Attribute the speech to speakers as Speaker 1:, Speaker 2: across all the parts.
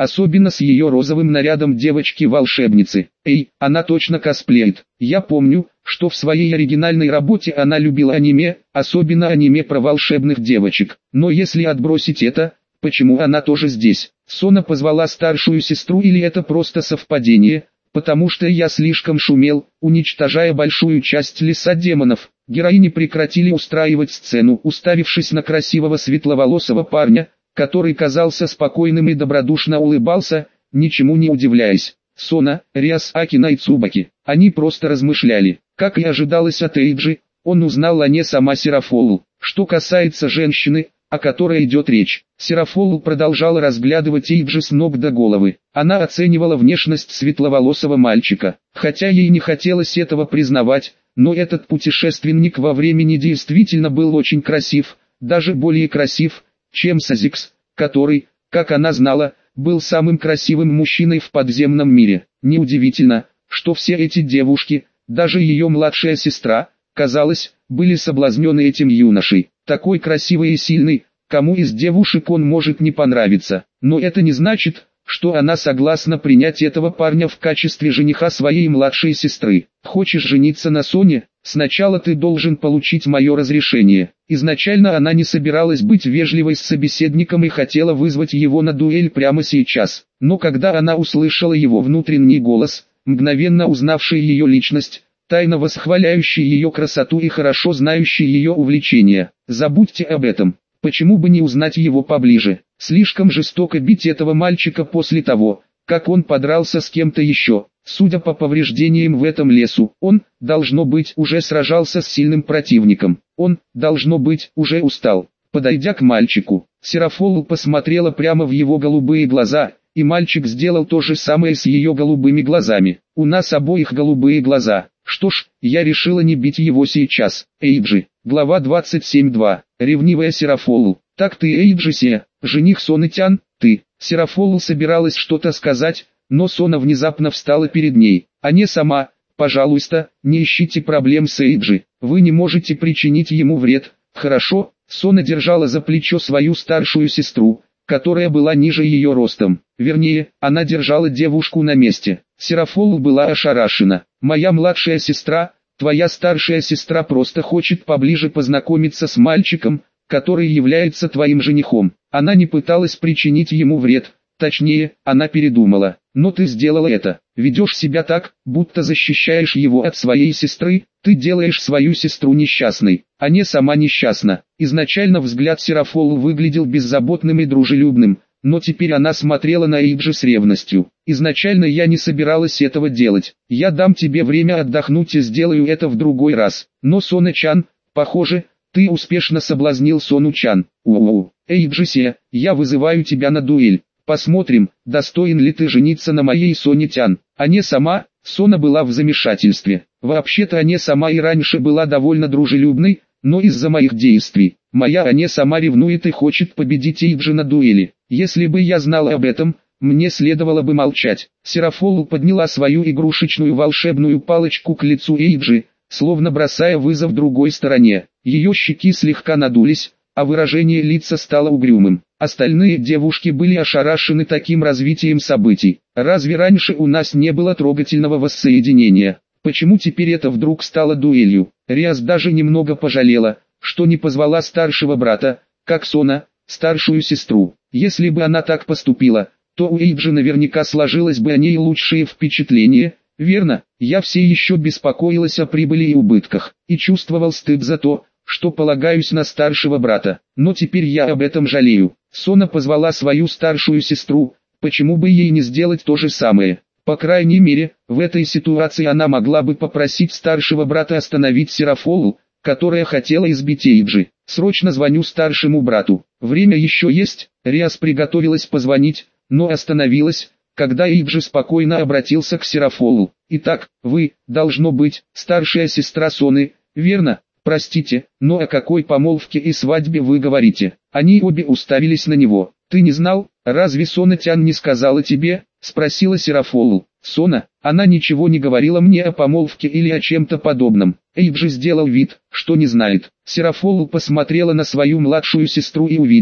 Speaker 1: особенно с ее розовым нарядом девочки-волшебницы. Эй, она точно косплеит. Я помню, что в своей оригинальной работе она любила аниме, особенно аниме про волшебных девочек. Но если отбросить это, почему она тоже здесь? Сона позвала старшую сестру или это просто совпадение? Потому что я слишком шумел, уничтожая большую часть леса демонов. Героини прекратили устраивать сцену, уставившись на красивого светловолосого парня, который казался спокойным и добродушно улыбался, ничему не удивляясь. Сона, Риас, Акина и Цубаки. Они просто размышляли. Как и ожидалось от Эйджи, он узнал о ней сама Серафолу. Что касается женщины, о которой идет речь, Серафолу продолжала разглядывать Эйджи с ног до головы. Она оценивала внешность светловолосого мальчика, хотя ей не хотелось этого признавать, но этот путешественник во времени действительно был очень красив, даже более красив, чем Сазикс, который, как она знала, был самым красивым мужчиной в подземном мире. Неудивительно, что все эти девушки, даже ее младшая сестра, казалось, были соблазнены этим юношей. Такой красивый и сильный, кому из девушек он может не понравиться. Но это не значит, что она согласна принять этого парня в качестве жениха своей младшей сестры. Хочешь жениться на Соне? Сначала ты должен получить мое разрешение. Изначально она не собиралась быть вежливой с собеседником и хотела вызвать его на дуэль прямо сейчас. Но когда она услышала его внутренний голос, мгновенно узнавший ее личность, тайно восхваляющий ее красоту и хорошо знающий ее увлечения, забудьте об этом. Почему бы не узнать его поближе? Слишком жестоко бить этого мальчика после того, как он подрался с кем-то еще. Судя по повреждениям в этом лесу, он, должно быть, уже сражался с сильным противником. Он, должно быть, уже устал. Подойдя к мальчику, Серафолу посмотрела прямо в его голубые глаза, и мальчик сделал то же самое с ее голубыми глазами. У нас обоих голубые глаза. Что ж, я решила не бить его сейчас. Эйджи. Глава 27.2. Ревнивая Серафолу. Так ты Эйджи-се, жених Соны-тян, ты. Серафолу собиралась что-то сказать, но Сона внезапно встала перед ней. А не сама. Пожалуйста, не ищите проблем с Эйджи. Вы не можете причинить ему вред. Хорошо. Сона держала за плечо свою старшую сестру, которая была ниже ее ростом. Вернее, она держала девушку на месте. Серафолу была ошарашена. Моя младшая сестра, твоя старшая сестра просто хочет поближе познакомиться с мальчиком, который является твоим женихом. Она не пыталась причинить ему вред, точнее, она передумала. Но ты сделала это. Ведешь себя так, будто защищаешь его от своей сестры, ты делаешь свою сестру несчастной, а не сама несчастна. Изначально взгляд Серафолу выглядел беззаботным и дружелюбным, но теперь она смотрела на Эйджи с ревностью. Изначально я не собиралась этого делать. Я дам тебе время отдохнуть и сделаю это в другой раз. Но Сона-чан, похоже, ты успешно соблазнил Сону-чан. Эйджи-се, я вызываю тебя на дуэль. Посмотрим, достоин ли ты жениться на моей Соне-тян. А не сама, Сона была в замешательстве. Вообще-то Аня сама и раньше была довольно дружелюбной, но из-за моих действий, моя Аня сама ревнует и хочет победить Эйджи на дуэли. Если бы я знала об этом, мне следовало бы молчать. Серафолу подняла свою игрушечную волшебную палочку к лицу Эйджи, словно бросая вызов другой стороне. Ее щеки слегка надулись, а выражение лица стало угрюмым. Остальные девушки были ошарашены таким развитием событий. Разве раньше у нас не было трогательного воссоединения? Почему теперь это вдруг стало дуэлью? Риас даже немного пожалела, что не позвала старшего брата, как Сона, старшую сестру. Если бы она так поступила, то у Эйджи наверняка сложилось бы о ней лучшее впечатление. Верно, я все еще беспокоилась о прибыли и убытках, и чувствовал стыд за то, что полагаюсь на старшего брата. Но теперь я об этом жалею. Сона позвала свою старшую сестру, почему бы ей не сделать то же самое? По крайней мере, в этой ситуации она могла бы попросить старшего брата остановить Серафолу, которая хотела избить Эйджи. Срочно звоню старшему брату. Время еще есть. Риас приготовилась позвонить, но остановилась, когда Эйджи спокойно обратился к Серафолу. Итак, вы, должно быть, старшая сестра Соны, верно? Простите, но о какой помолвке и свадьбе вы говорите? Они обе уставились на него. Ты не знал? Разве Сона-тян не сказала тебе? Спросила Серафолу. Сона, она ничего не говорила мне о помолвке или о чем-то подобном. Эйджи сделал вид, что не знает. Серафолу посмотрела на свою младшую сестру и увидела,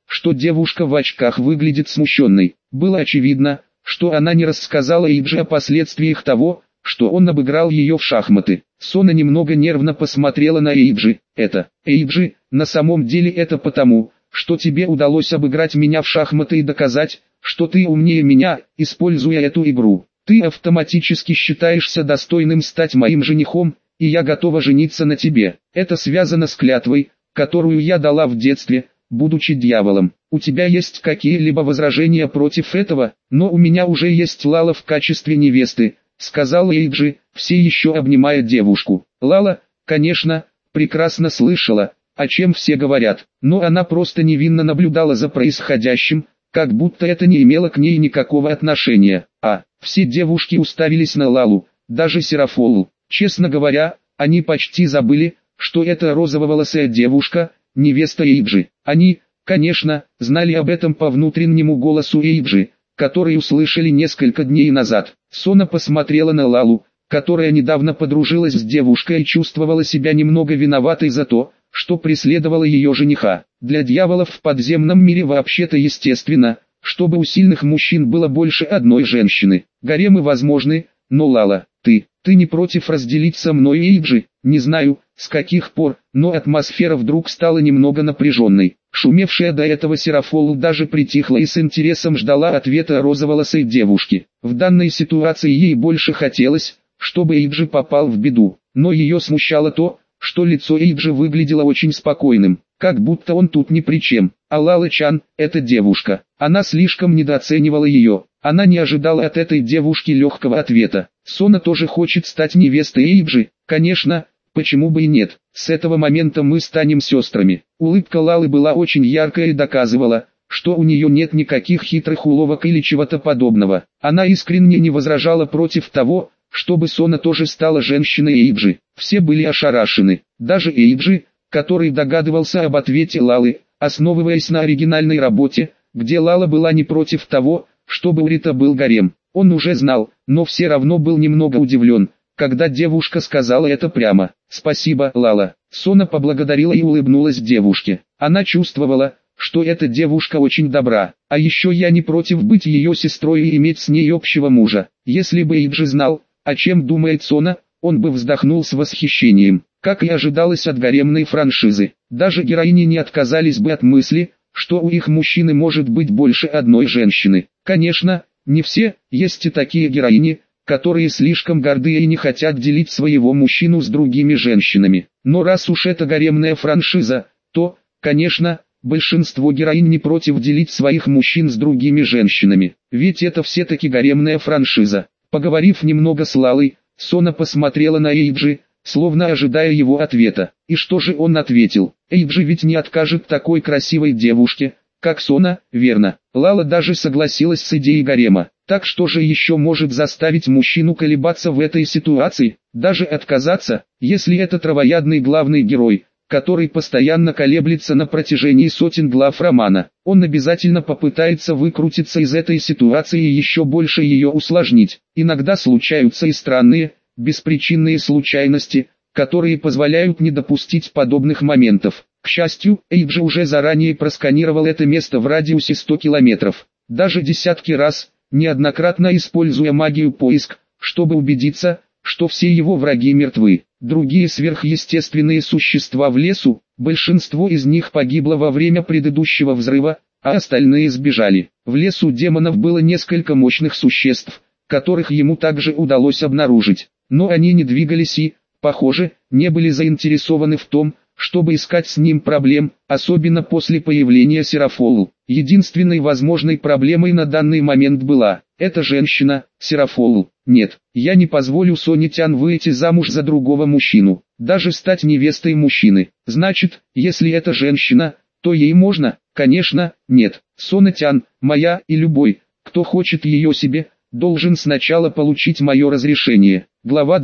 Speaker 1: что девушка в очках выглядит смущенной. Было очевидно, что она не рассказала Эйджи о последствиях того, что он обыграл ее в шахматы. Сона немного нервно посмотрела на Эйджи. Эйджи, на самом деле это потому, что тебе удалось обыграть меня в шахматы и доказать, что ты умнее меня, используя эту игру. Ты автоматически считаешься достойным стать моим женихом, и я готова жениться на тебе. Это связано с клятвой, которую я дала в детстве, будучи дьяволом. У тебя есть какие-либо возражения против этого? Но у меня уже есть Лала в качестве невесты, сказал Эйджи, все еще обнимая девушку. Лала, конечно, прекрасно слышала, о чем все говорят, но она просто невинно наблюдала за происходящим, как будто это не имело к ней никакого отношения. Все девушки уставились на Лалу, даже Серафолу. Честно говоря, они почти забыли, что эта розововолосая девушка – невеста Эйджи. Они, конечно, знали об этом по внутреннему голосу Эйджи, который услышали несколько дней назад. Сона посмотрела на Лалу, которая недавно подружилась с девушкой и чувствовала себя немного виноватой за то, что преследовала ее жениха. Для дьяволов в подземном мире вообще-то естественно, чтобы у сильных мужчин было больше одной женщины. Гаремы возможны, но Лала, ты не против разделить со мной Эйджи? Не знаю, с каких пор, но атмосфера вдруг стала немного напряженной. Шумевшая до этого Серафолу даже притихла и с интересом ждала ответа розоволосой девушки. В данной ситуации ей больше хотелось, чтобы Эйджи попал в беду, но ее смущало то, что лицо Эйджи выглядело очень спокойным, как будто он тут ни при чем. А Лала-чан, эта девушка, она слишком недооценивала ее. Она не ожидала от этой девушки легкого ответа. Сона тоже хочет стать невестой Эйджи, конечно, почему бы и нет. С этого момента мы станем сестрами. Улыбка Лалы была очень яркая и доказывала, что у нее нет никаких хитрых уловок или чего-то подобного. Она искренне не возражала против того, чтобы Сона тоже стала женщиной Эйджи. Все были ошарашены, даже Эйджи, который догадывался об ответе Лалы, основываясь на оригинальной работе, где Лала была не против того, чтобы у Рита был гарем. Он уже знал, но все равно был немного удивлен, когда девушка сказала это прямо. «Спасибо, Лала». Сона поблагодарила и улыбнулась девушке. Она чувствовала, что эта девушка очень добра, а еще я не против быть ее сестрой и иметь с ней общего мужа. Если бы Эйджи знал, о чем думает Сона, он бы вздохнул с восхищением. Как и ожидалось от гаремной франшизы, даже героини не отказались бы от мысли, что у их мужчины может быть больше одной женщины. Конечно, не все, есть и такие героини, которые слишком горды и не хотят делить своего мужчину с другими женщинами. Но раз уж это гаремная франшиза, то, конечно, большинство героинь не против делить своих мужчин с другими женщинами. Ведь это все-таки гаремная франшиза. Поговорив немного с Лалой, Сона посмотрела на Эйджи, словно ожидая его ответа. И что же он ответил? Эйджи ведь не откажет такой красивой девушке, как Сона, верно? Лала даже согласилась с идеей гарема. Так что же еще может заставить мужчину колебаться в этой ситуации, даже отказаться, если это травоядный главный герой, который постоянно колеблется на протяжении сотен глав романа. Он обязательно попытается выкрутиться из этой ситуации и еще больше ее усложнить. Иногда случаются и странные, беспричинные случайности, которые позволяют не допустить подобных моментов. К счастью, Эйджи уже заранее просканировал это место в радиусе 100 километров, даже десятки раз, неоднократно используя магию поиск, чтобы убедиться, что все его враги мертвы. Другие сверхъестественные существа в лесу, большинство из них погибло во время предыдущего взрыва, а остальные сбежали. В лесу демонов было несколько мощных существ, которых ему также удалось обнаружить, но они не двигались и, похоже, не были заинтересованы в том, чтобы искать с ним проблем, особенно после появления Серафолу. Единственной возможной проблемой на данный момент была эта женщина, Серафолу. Нет, я не позволю Соне-тян выйти замуж за другого мужчину, даже стать невестой мужчины. Значит, если это женщина, то ей можно? Конечно, нет. Сона-тян, моя и любой, кто хочет ее себе, должен сначала получить мое разрешение. Глава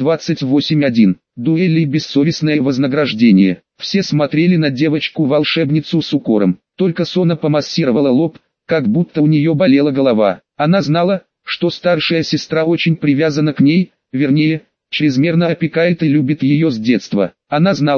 Speaker 1: 28.1. Дуэль и бессовестное вознаграждение. Все смотрели на девочку-волшебницу с укором. Только Сона помассировала лоб, как будто у нее болела голова. Она знала, что старшая сестра очень привязана к ней, вернее, чрезмерно опекает и любит ее с детства. Она знала,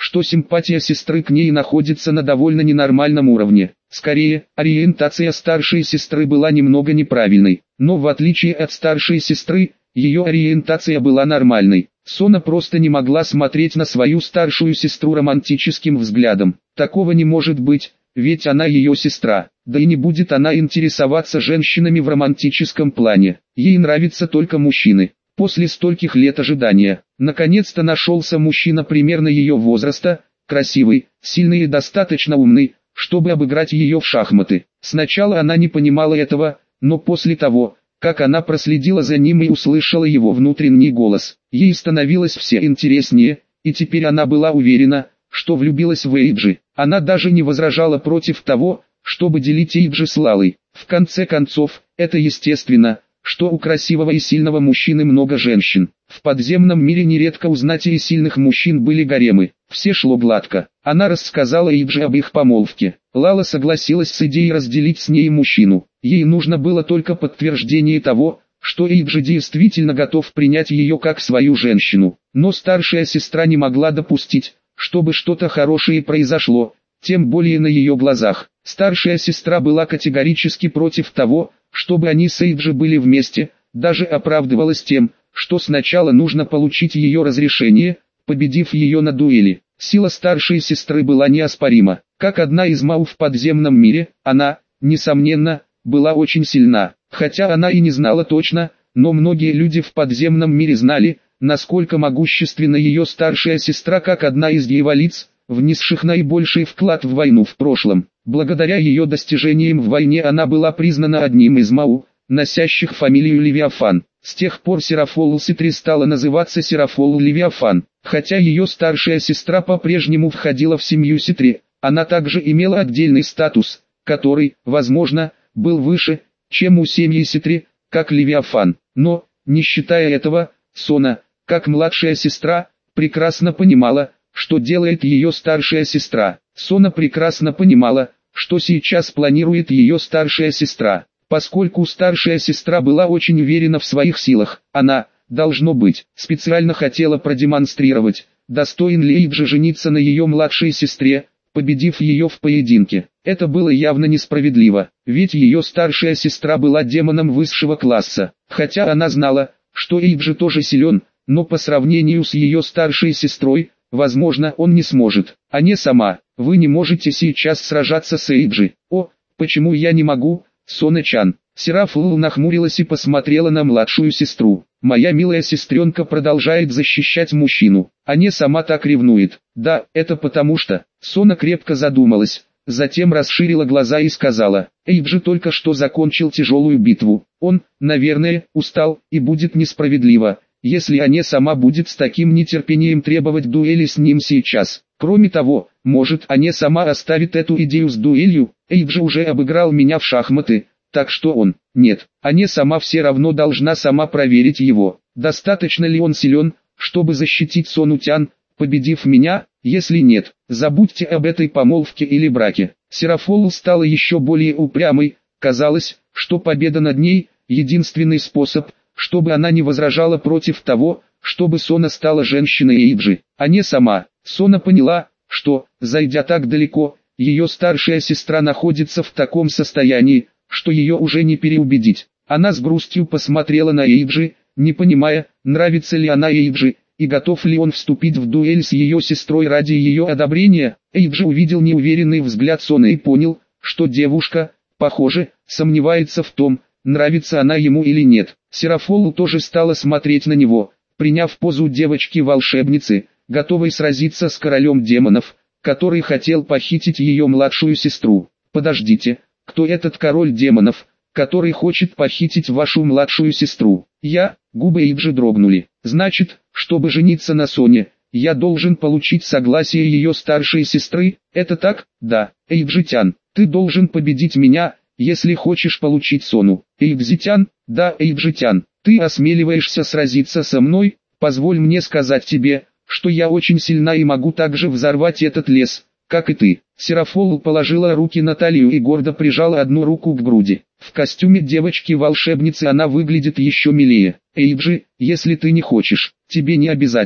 Speaker 1: что симпатия сестры к ней находится на довольно ненормальном уровне. Скорее, ориентация старшей сестры была немного неправильной, но в отличие от старшей сестры, ее ориентация была нормальной. Сона просто не могла смотреть на свою старшую сестру романтическим взглядом. Такого не может быть, ведь она ее сестра. Да и не будет она интересоваться женщинами в романтическом плане. Ей нравятся только мужчины. После стольких лет ожидания, наконец-то нашелся мужчина примерно ее возраста, красивый, сильный и достаточно умный, чтобы обыграть ее в шахматы. Сначала она не понимала этого, но после того, как она проследила за ним и услышала его внутренний голос, ей становилось все интереснее, и теперь она была уверена, что влюбилась в Эйджи. Она даже не возражала против того, чтобы делить Эйджи с Лалой. В конце концов, это естественно, что у красивого и сильного мужчины много женщин. В подземном мире нередко у знати и сильных мужчин были гаремы. Все шло гладко. Она рассказала Эйджи об их помолвке. Лала согласилась с идеей разделить с ней мужчину. Ей нужно было только подтверждение того, что Эйджи действительно готов принять ее как свою женщину. Но старшая сестра не могла допустить, чтобы что-то хорошее произошло, тем более на ее глазах. Старшая сестра была категорически против того, чтобы они с Эйджи были вместе, даже оправдывалась тем, что сначала нужно получить ее разрешение, победив ее на дуэли. Сила старшей сестры была неоспорима. Как одна из Мау в подземном мире, она, несомненно, была очень сильна. Хотя она и не знала точно, но многие люди в подземном мире знали, насколько могущественна ее старшая сестра как одна из дьяволиц, внесших наибольший вклад в войну в прошлом. Благодаря ее достижениям в войне она была признана одним из Мау, носящих фамилию Левиафан. С тех пор Серафолл Ситри стала называться Серафолл Левиафан. Хотя ее старшая сестра по-прежнему входила в семью Ситри, она также имела отдельный статус, который, возможно, был выше, чем у семьи Ситри, как Левиафан. Но, не считая этого, Сона, как младшая сестра, прекрасно понимала, что делает ее старшая сестра. Сона прекрасно понимала, что сейчас планирует ее старшая сестра. Поскольку старшая сестра была очень уверена в своих силах, она, должно быть, специально хотела продемонстрировать, достоин ли Эйджи жениться на ее младшей сестре, победив ее в поединке. Это было явно несправедливо, ведь ее старшая сестра была демоном высшего класса. Хотя она знала, что Эйджи тоже силен, но по сравнению с ее старшей сестрой, возможно, он не сможет, а не сама. Вы не можете сейчас сражаться с Эйджи. О, почему я не могу, Сона-чан? Серафолл нахмурилась и посмотрела на младшую сестру. Моя милая сестренка продолжает защищать мужчину, а не сама так ревнует. Да, это потому что... Сона крепко задумалась, затем расширила глаза и сказала, Эйджи только что закончил тяжелую битву. Он, наверное, устал, и будет несправедливо, если Ане сама будет с таким нетерпением требовать дуэли с ним сейчас. Кроме того, может, Ане сама оставит эту идею с дуэлью. Эйджи уже обыграл меня в шахматы, так что он... Нет, Ане сама все равно должна сама проверить его. Достаточно ли он силен, чтобы защитить Сону-тян, победив меня? Если нет, забудьте об этой помолвке или браке. Серафолл стала еще более упрямой. Казалось, что победа над ней – единственный способ, чтобы она не возражала против того, чтобы Сона стала женщиной Эйджи, а не сама. Сона поняла, что, зайдя так далеко, ее старшая сестра находится в таком состоянии, что ее уже не переубедить. Она с грустью посмотрела на Эйджи, не понимая, нравится ли она Эйджи, и готов ли он вступить в дуэль с ее сестрой ради ее одобрения. Эйджи увидел неуверенный взгляд Соны и понял, что девушка, похоже, сомневается в том, нравится она ему или нет. Серафолл тоже стала смотреть на него, приняв позу девочки-волшебницы, готовой сразиться с королем демонов, который хотел похитить ее младшую сестру. Подождите, кто этот король демонов, который хочет похитить вашу младшую сестру? Губы Эйджи дрогнули. Значит, чтобы жениться на Соне, я должен получить согласие ее старшей сестры? Это так? Да. Эйджи-тян, ты должен победить меня, если хочешь получить Сону. Эйджи-тян? Да, Эйджи-тян, ты осмеливаешься сразиться со мной? Позволь мне сказать тебе, что я очень сильна и могу также взорвать этот лес, как и ты. Серафолл положила руки на талию и гордо прижала одну руку к груди. В костюме девочки-волшебницы она выглядит еще милее. Эйджи, если ты не хочешь, тебе не обязательно.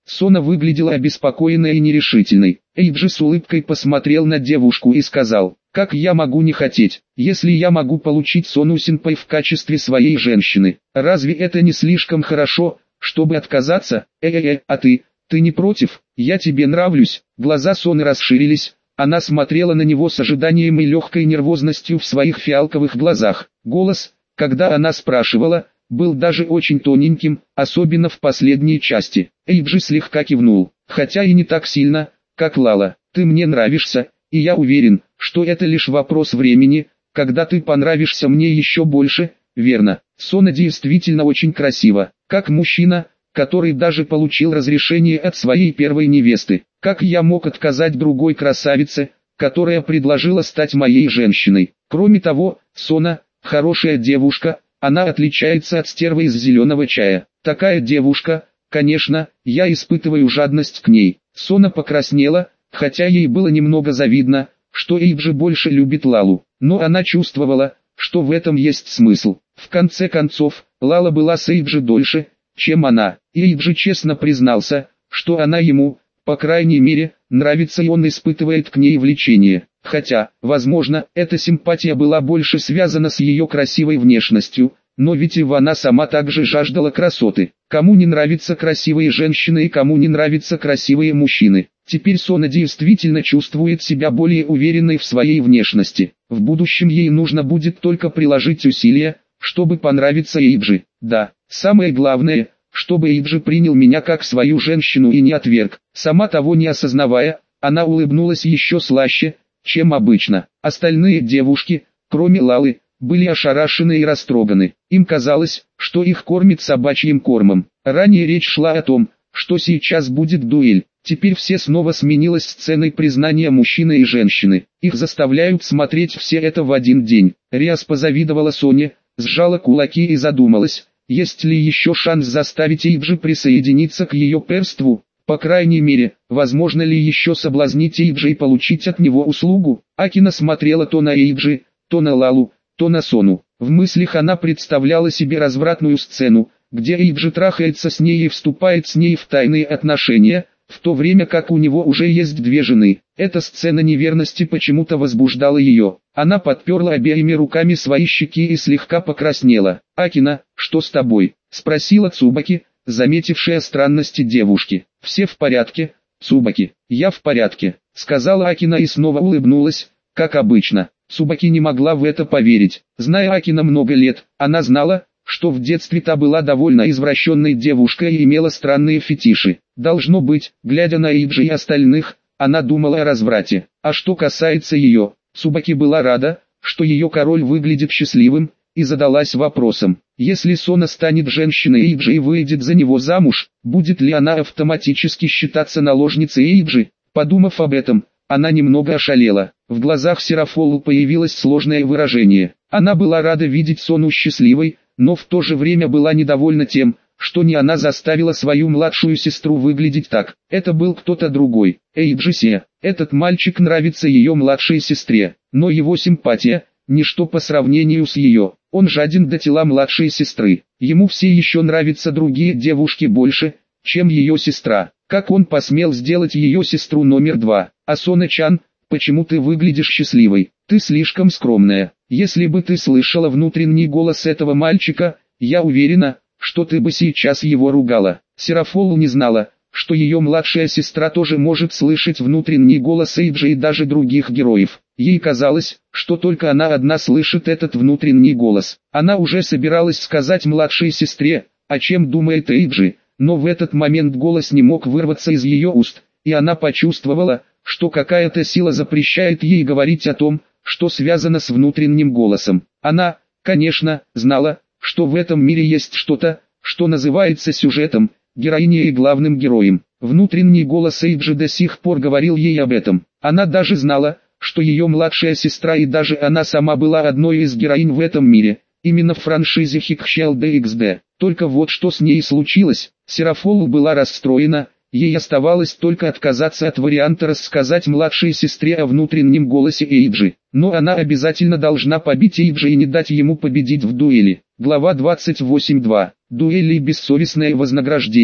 Speaker 1: Сона выглядела обеспокоенной и нерешительной. Эйджи с улыбкой посмотрел на девушку и сказал: «Как я могу не хотеть, если я могу получить Сону Синпэй в качестве своей женщины? Разве это не слишком хорошо, чтобы отказаться? А ты не против? Я тебе нравлюсь». Глаза Соны расширились, она смотрела на него с ожиданием и легкой нервозностью в своих фиалковых глазах. Голос, когда она спрашивала, был даже очень тоненьким, особенно в последней части. Эйджи слегка кивнул, хотя и не так сильно, как Лала. «Ты мне нравишься, и я уверен, что это лишь вопрос времени, когда ты понравишься мне еще больше, верно?» Сона действительно очень красива, как мужчина, который даже получил разрешение от своей первой невесты. Как я мог отказать другой красавице, которая предложила стать моей женщиной? Кроме того, Сона – хорошая девушка, она отличается от стервы из зеленого чая. Такая девушка, конечно, я испытываю жадность к ней. Сона покраснела, хотя ей было немного завидно, что Эйджи больше любит Лалу, но она чувствовала, что в этом есть смысл. В конце концов, Лала была с Эйджи дольше, чем она, и Эйджи честно признался, что она ему, по крайней мере, нравится, и он испытывает к ней влечение. Хотя, возможно, эта симпатия была больше связана с ее красивой внешностью, но ведь и она сама также жаждала красоты. Кому не нравятся красивые женщины и кому не нравятся красивые мужчины? Теперь Сона действительно чувствует себя более уверенной в своей внешности. В будущем ей нужно будет только приложить усилия, чтобы понравиться Эйджи. Да, самое главное, чтобы Эйджи принял меня как свою женщину и не отверг. Сама того не осознавая, она улыбнулась еще слаще, чем обычно. Остальные девушки, кроме Лалы, были ошарашены и растроганы. Им казалось, что их кормят собачьим кормом. Ранее речь шла о том, что сейчас будет дуэль. Теперь все снова сменилось сценой признания мужчины и женщины. Их заставляют смотреть все это в один день. Риас позавидовала Соне, сжала кулаки и задумалась, есть ли еще шанс заставить Эйджи присоединиться к ее перству. По крайней мере, возможно ли еще соблазнить Эйджи и получить от него услугу? Акина смотрела то на Эйджи, то на Лалу, то на Сону. В мыслях она представляла себе развратную сцену, где Эйджи трахается с ней и вступает с ней в тайные отношения, в то время как у него уже есть две жены. Эта сцена неверности почему-то возбуждала ее. Она подперла обеими руками свои щеки и слегка покраснела. «Акина, что с тобой?» – спросила Цубаки, заметившая странности девушки. «Все в порядке, Цубаки?» «Я в порядке», – сказала Акина и снова улыбнулась, как обычно. Цубаки не могла в это поверить. Зная Акина много лет, она знала, что в детстве та была довольно извращенной девушкой и имела странные фетиши. Должно быть, глядя на Эйджи и остальных, она думала о разврате. А что касается ее, Цубаки была рада, что ее король выглядит счастливым, и задалась вопросом: если Сона станет женщиной Эйджи и выйдет за него замуж, будет ли она автоматически считаться наложницей Эйджи? Подумав об этом, она немного ошалела. В глазах Серафолу появилось сложное выражение. Она была рада видеть Сону счастливой, но в то же время была недовольна тем, что не она заставила свою младшую сестру выглядеть так. Это был кто-то другой. Эйджи. Этот мальчик нравится ее младшей сестре, но его симпатия – ничто по сравнению с ее. Он жаден до тела младшей сестры. Ему все еще нравятся другие девушки больше, чем ее сестра. Как он посмел сделать ее сестру номер 2? Асона-чан, почему ты выглядишь счастливой? Ты слишком скромная. Если бы ты слышала внутренний голос этого мальчика, я уверена, что ты бы сейчас его ругала. Серафолу не знала, что ее младшая сестра тоже может слышать внутренний голос Эйджи и даже других героев. Ей казалось, что только она одна слышит этот внутренний голос. Она уже собиралась сказать младшей сестре, о чем думает Эйджи, но в этот момент голос не мог вырваться из ее уст, и она почувствовала, что какая-то сила запрещает ей говорить о том, что связано с внутренним голосом. Она, конечно, знала, что в этом мире есть что-то, что называется сюжетом, героиней и главным героем. Внутренний голос Эйджи до сих пор говорил ей об этом. Она даже знала, что ее младшая сестра и даже она сама была одной из героинь в этом мире, именно в франшизе Хикхелл DXD. Только вот что с ней случилось. Серафолу была расстроена, ей оставалось только отказаться от варианта рассказать младшей сестре о внутреннем голосе Эйджи. Но она обязательно должна побить Эйджи и не дать ему победить в дуэли. Глава 28.2. Дуэли и бессовестное вознаграждение.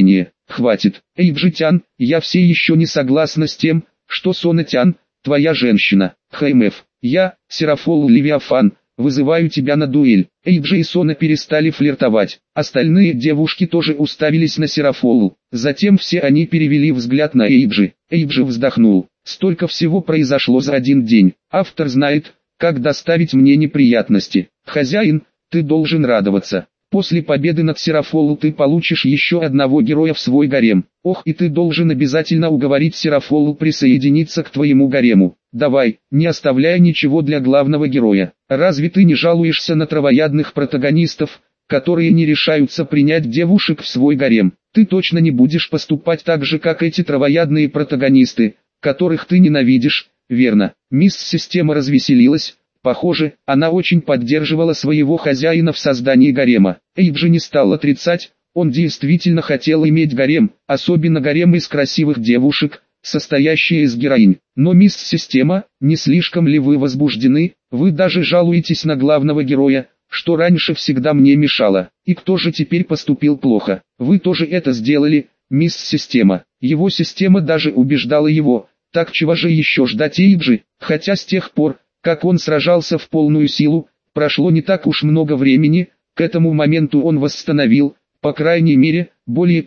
Speaker 1: хватит. Эйджи-тян, я все еще не согласна с тем, что Сона-тян, твоя женщина. ХМФ, я, Серафол Левиафан, вызываю тебя на дуэль. Эйджи и Сона перестали флиртовать. Остальные девушки тоже уставились на Серафолу. Затем все они перевели взгляд на Эйджи. Эйджи вздохнул. Столько всего произошло за один день. Автор знает, как доставить мне неприятности. Хозяин, ты должен радоваться. После победы над Серафолу ты получишь еще одного героя в свой гарем. Ох, и ты должен обязательно уговорить Серафолу присоединиться к твоему гарему. Давай, не оставляя ничего для главного героя. Разве ты не жалуешься на травоядных протагонистов, которые не решаются принять девушек в свой гарем? Ты точно не будешь поступать так же, как эти травоядные протагонисты, которых ты ненавидишь, верно? Мисс Система развеселилась. Похоже, она очень поддерживала своего хозяина в создании гарема. Эйджи не стал отрицать, он действительно хотел иметь гарем, особенно гарем из красивых девушек, состоящие из героинь. Но мисс Система, не слишком ли вы возбуждены? Вы даже жалуетесь на главного героя, что раньше всегда мне мешало. И кто же теперь поступил плохо? Вы тоже это сделали, мисс Система. Его система даже убеждала его. Так чего же еще ждать Эйджи? Хотя с тех пор, как он сражался в полную силу, прошло не так уж много времени, к этому моменту он восстановил, по крайней мере, более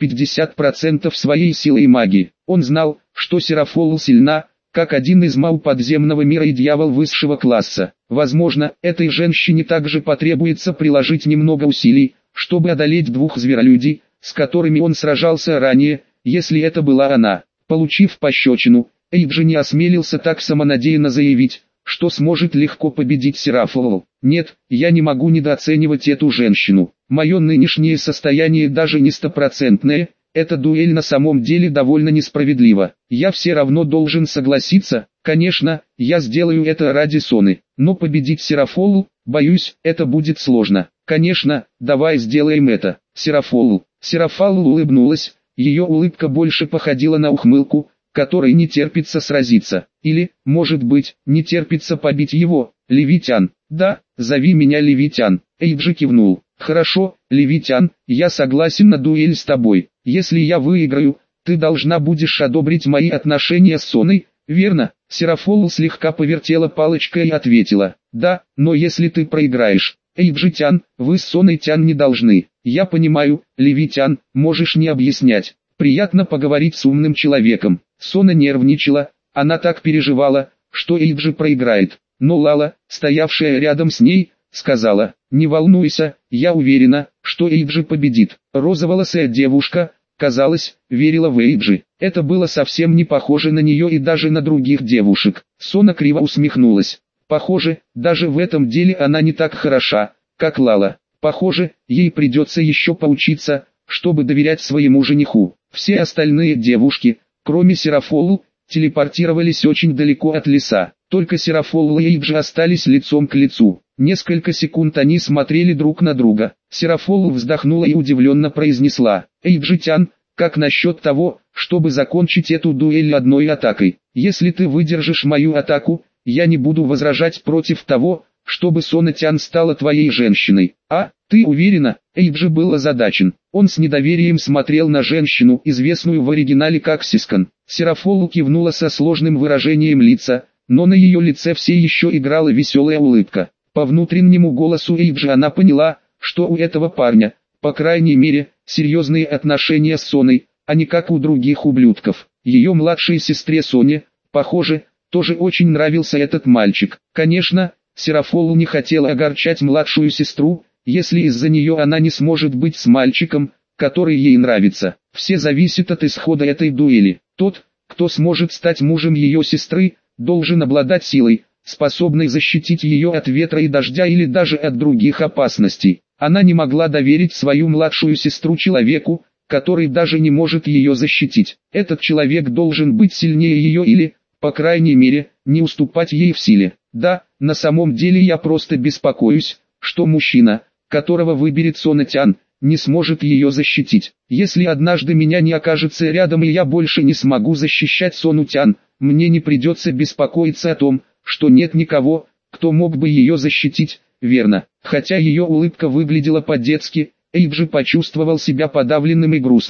Speaker 1: 50% своей силы и магии. Он знал, что Серафола сильна, как один из мау подземного мира и дьявол высшего класса. Возможно, этой женщине также потребуется приложить немного усилий, чтобы одолеть двух зверолюдей, с которыми он сражался ранее, если это была она. Получив пощечину, Эйджи не осмелился так самонадеянно заявить, что сможет легко победить Серафолу. Нет, я не могу недооценивать эту женщину. Мое нынешнее состояние даже не стопроцентное, эта дуэль на самом деле довольно несправедлива. Я все равно должен согласиться, конечно, я сделаю это ради Соны. Но победить Серафолу, боюсь, это будет сложно. Конечно, давай сделаем это. Серафола улыбнулась, ее улыбка больше походила на ухмылку, которой не терпится сразиться. Или, может быть, не терпится побить его, Левитян. Да, зови меня Левитян. Эйджи кивнул. Хорошо, Левитян, я согласен на дуэль с тобой. Если я выиграю, ты должна будешь одобрить мои отношения с Соной, верно? Серафола слегка повертела палочкой и ответила. Да, но если ты проиграешь. Эйджи-тян, вы с Соной-тян не должны. Я понимаю, Левитян, можешь не объяснять. Приятно поговорить с умным человеком. Сона нервничала, она так переживала, что Эйджи проиграет. Но Лала, стоявшая рядом с ней, сказала, не волнуйся, я уверена, что Эйджи победит. Розоволосая девушка, казалось, верила в Эйджи. Это было совсем не похоже на нее и даже на других девушек. Сона криво усмехнулась. Похоже, даже в этом деле она не так хороша, как Лала. Похоже, ей придется еще поучиться, чтобы доверять своему жениху. Все остальные девушки, кроме Серафолу, телепортировались очень далеко от леса. Только Серафола и Эйджи остались лицом к лицу. Несколько секунд они смотрели друг на друга. Серафола вздохнула и удивленно произнесла. Эйджи-тян, как насчет того, чтобы закончить эту дуэль одной атакой? Если ты выдержишь мою атаку, я не буду возражать против того, чтобы Сона-тян стала твоей женщиной. А, ты уверена? Эйджи был озадачен. Он с недоверием смотрел на женщину, известную в оригинале как Сискан. Серафола кивнула со сложным выражением лица, но на ее лице все еще играла веселая улыбка. По внутреннему голосу Эйджи она поняла, что у этого парня, по крайней мере, серьезные отношения с Соной, а не как у других ублюдков. Ее младшей сестре Соне, похоже, тоже очень нравился этот мальчик. Конечно, Серафола не хотела огорчать младшую сестру, если из-за нее она не сможет быть с мальчиком, который ей нравится. Все зависит от исхода этой дуэли. Тот, кто сможет стать мужем ее сестры, должен обладать силой, способной защитить ее от ветра и дождя или даже от других опасностей. Она не могла доверить свою младшую сестру человеку, который даже не может ее защитить. Этот человек должен быть сильнее ее или, по крайней мере, не уступать ей в силе. Да, на самом деле я просто беспокоюсь, что мужчина, которого выберет Сона-тян, не сможет ее защитить. Если однажды меня не окажется рядом и я больше не смогу защищать Сону-тян, мне не придется беспокоиться о том, что нет никого, кто мог бы ее защитить, верно. Хотя ее улыбка выглядела по-детски, Эйджи почувствовал себя подавленным и грустным.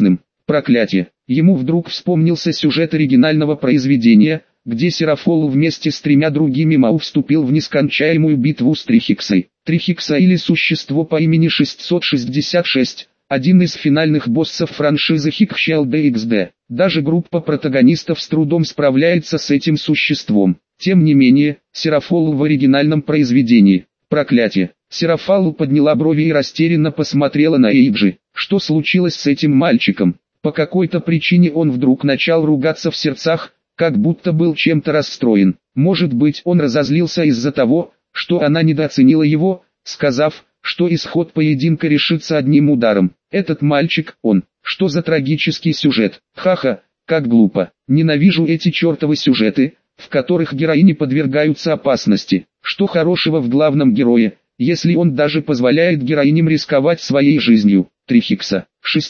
Speaker 1: Проклятие! Ему вдруг вспомнился сюжет оригинального произведения, где Серафолу вместе с 3 другими Мау вступил в нескончаемую битву с Трихиксой. Трихикса или существо по имени 666, один из финальных боссов франшизы Hikshell DXD. Даже группа протагонистов с трудом справляется с этим существом. Тем не менее, Серафолу в оригинальном произведении. Проклятие! Серафолу подняла брови и растерянно посмотрела на Эйджи. Что случилось с этим мальчиком? По какой-то причине он вдруг начал ругаться в сердцах, как будто был чем-то расстроен. Может быть, он разозлился из-за того, что она недооценила его, сказав, что исход поединка решится одним ударом. Этот мальчик, он. Что за трагический сюжет? Ха-ха, как глупо. Ненавижу эти чертовы сюжеты, в которых героини подвергаются опасности. Что хорошего в главном герое, если он даже позволяет героиням рисковать своей жизнью? Трихикса.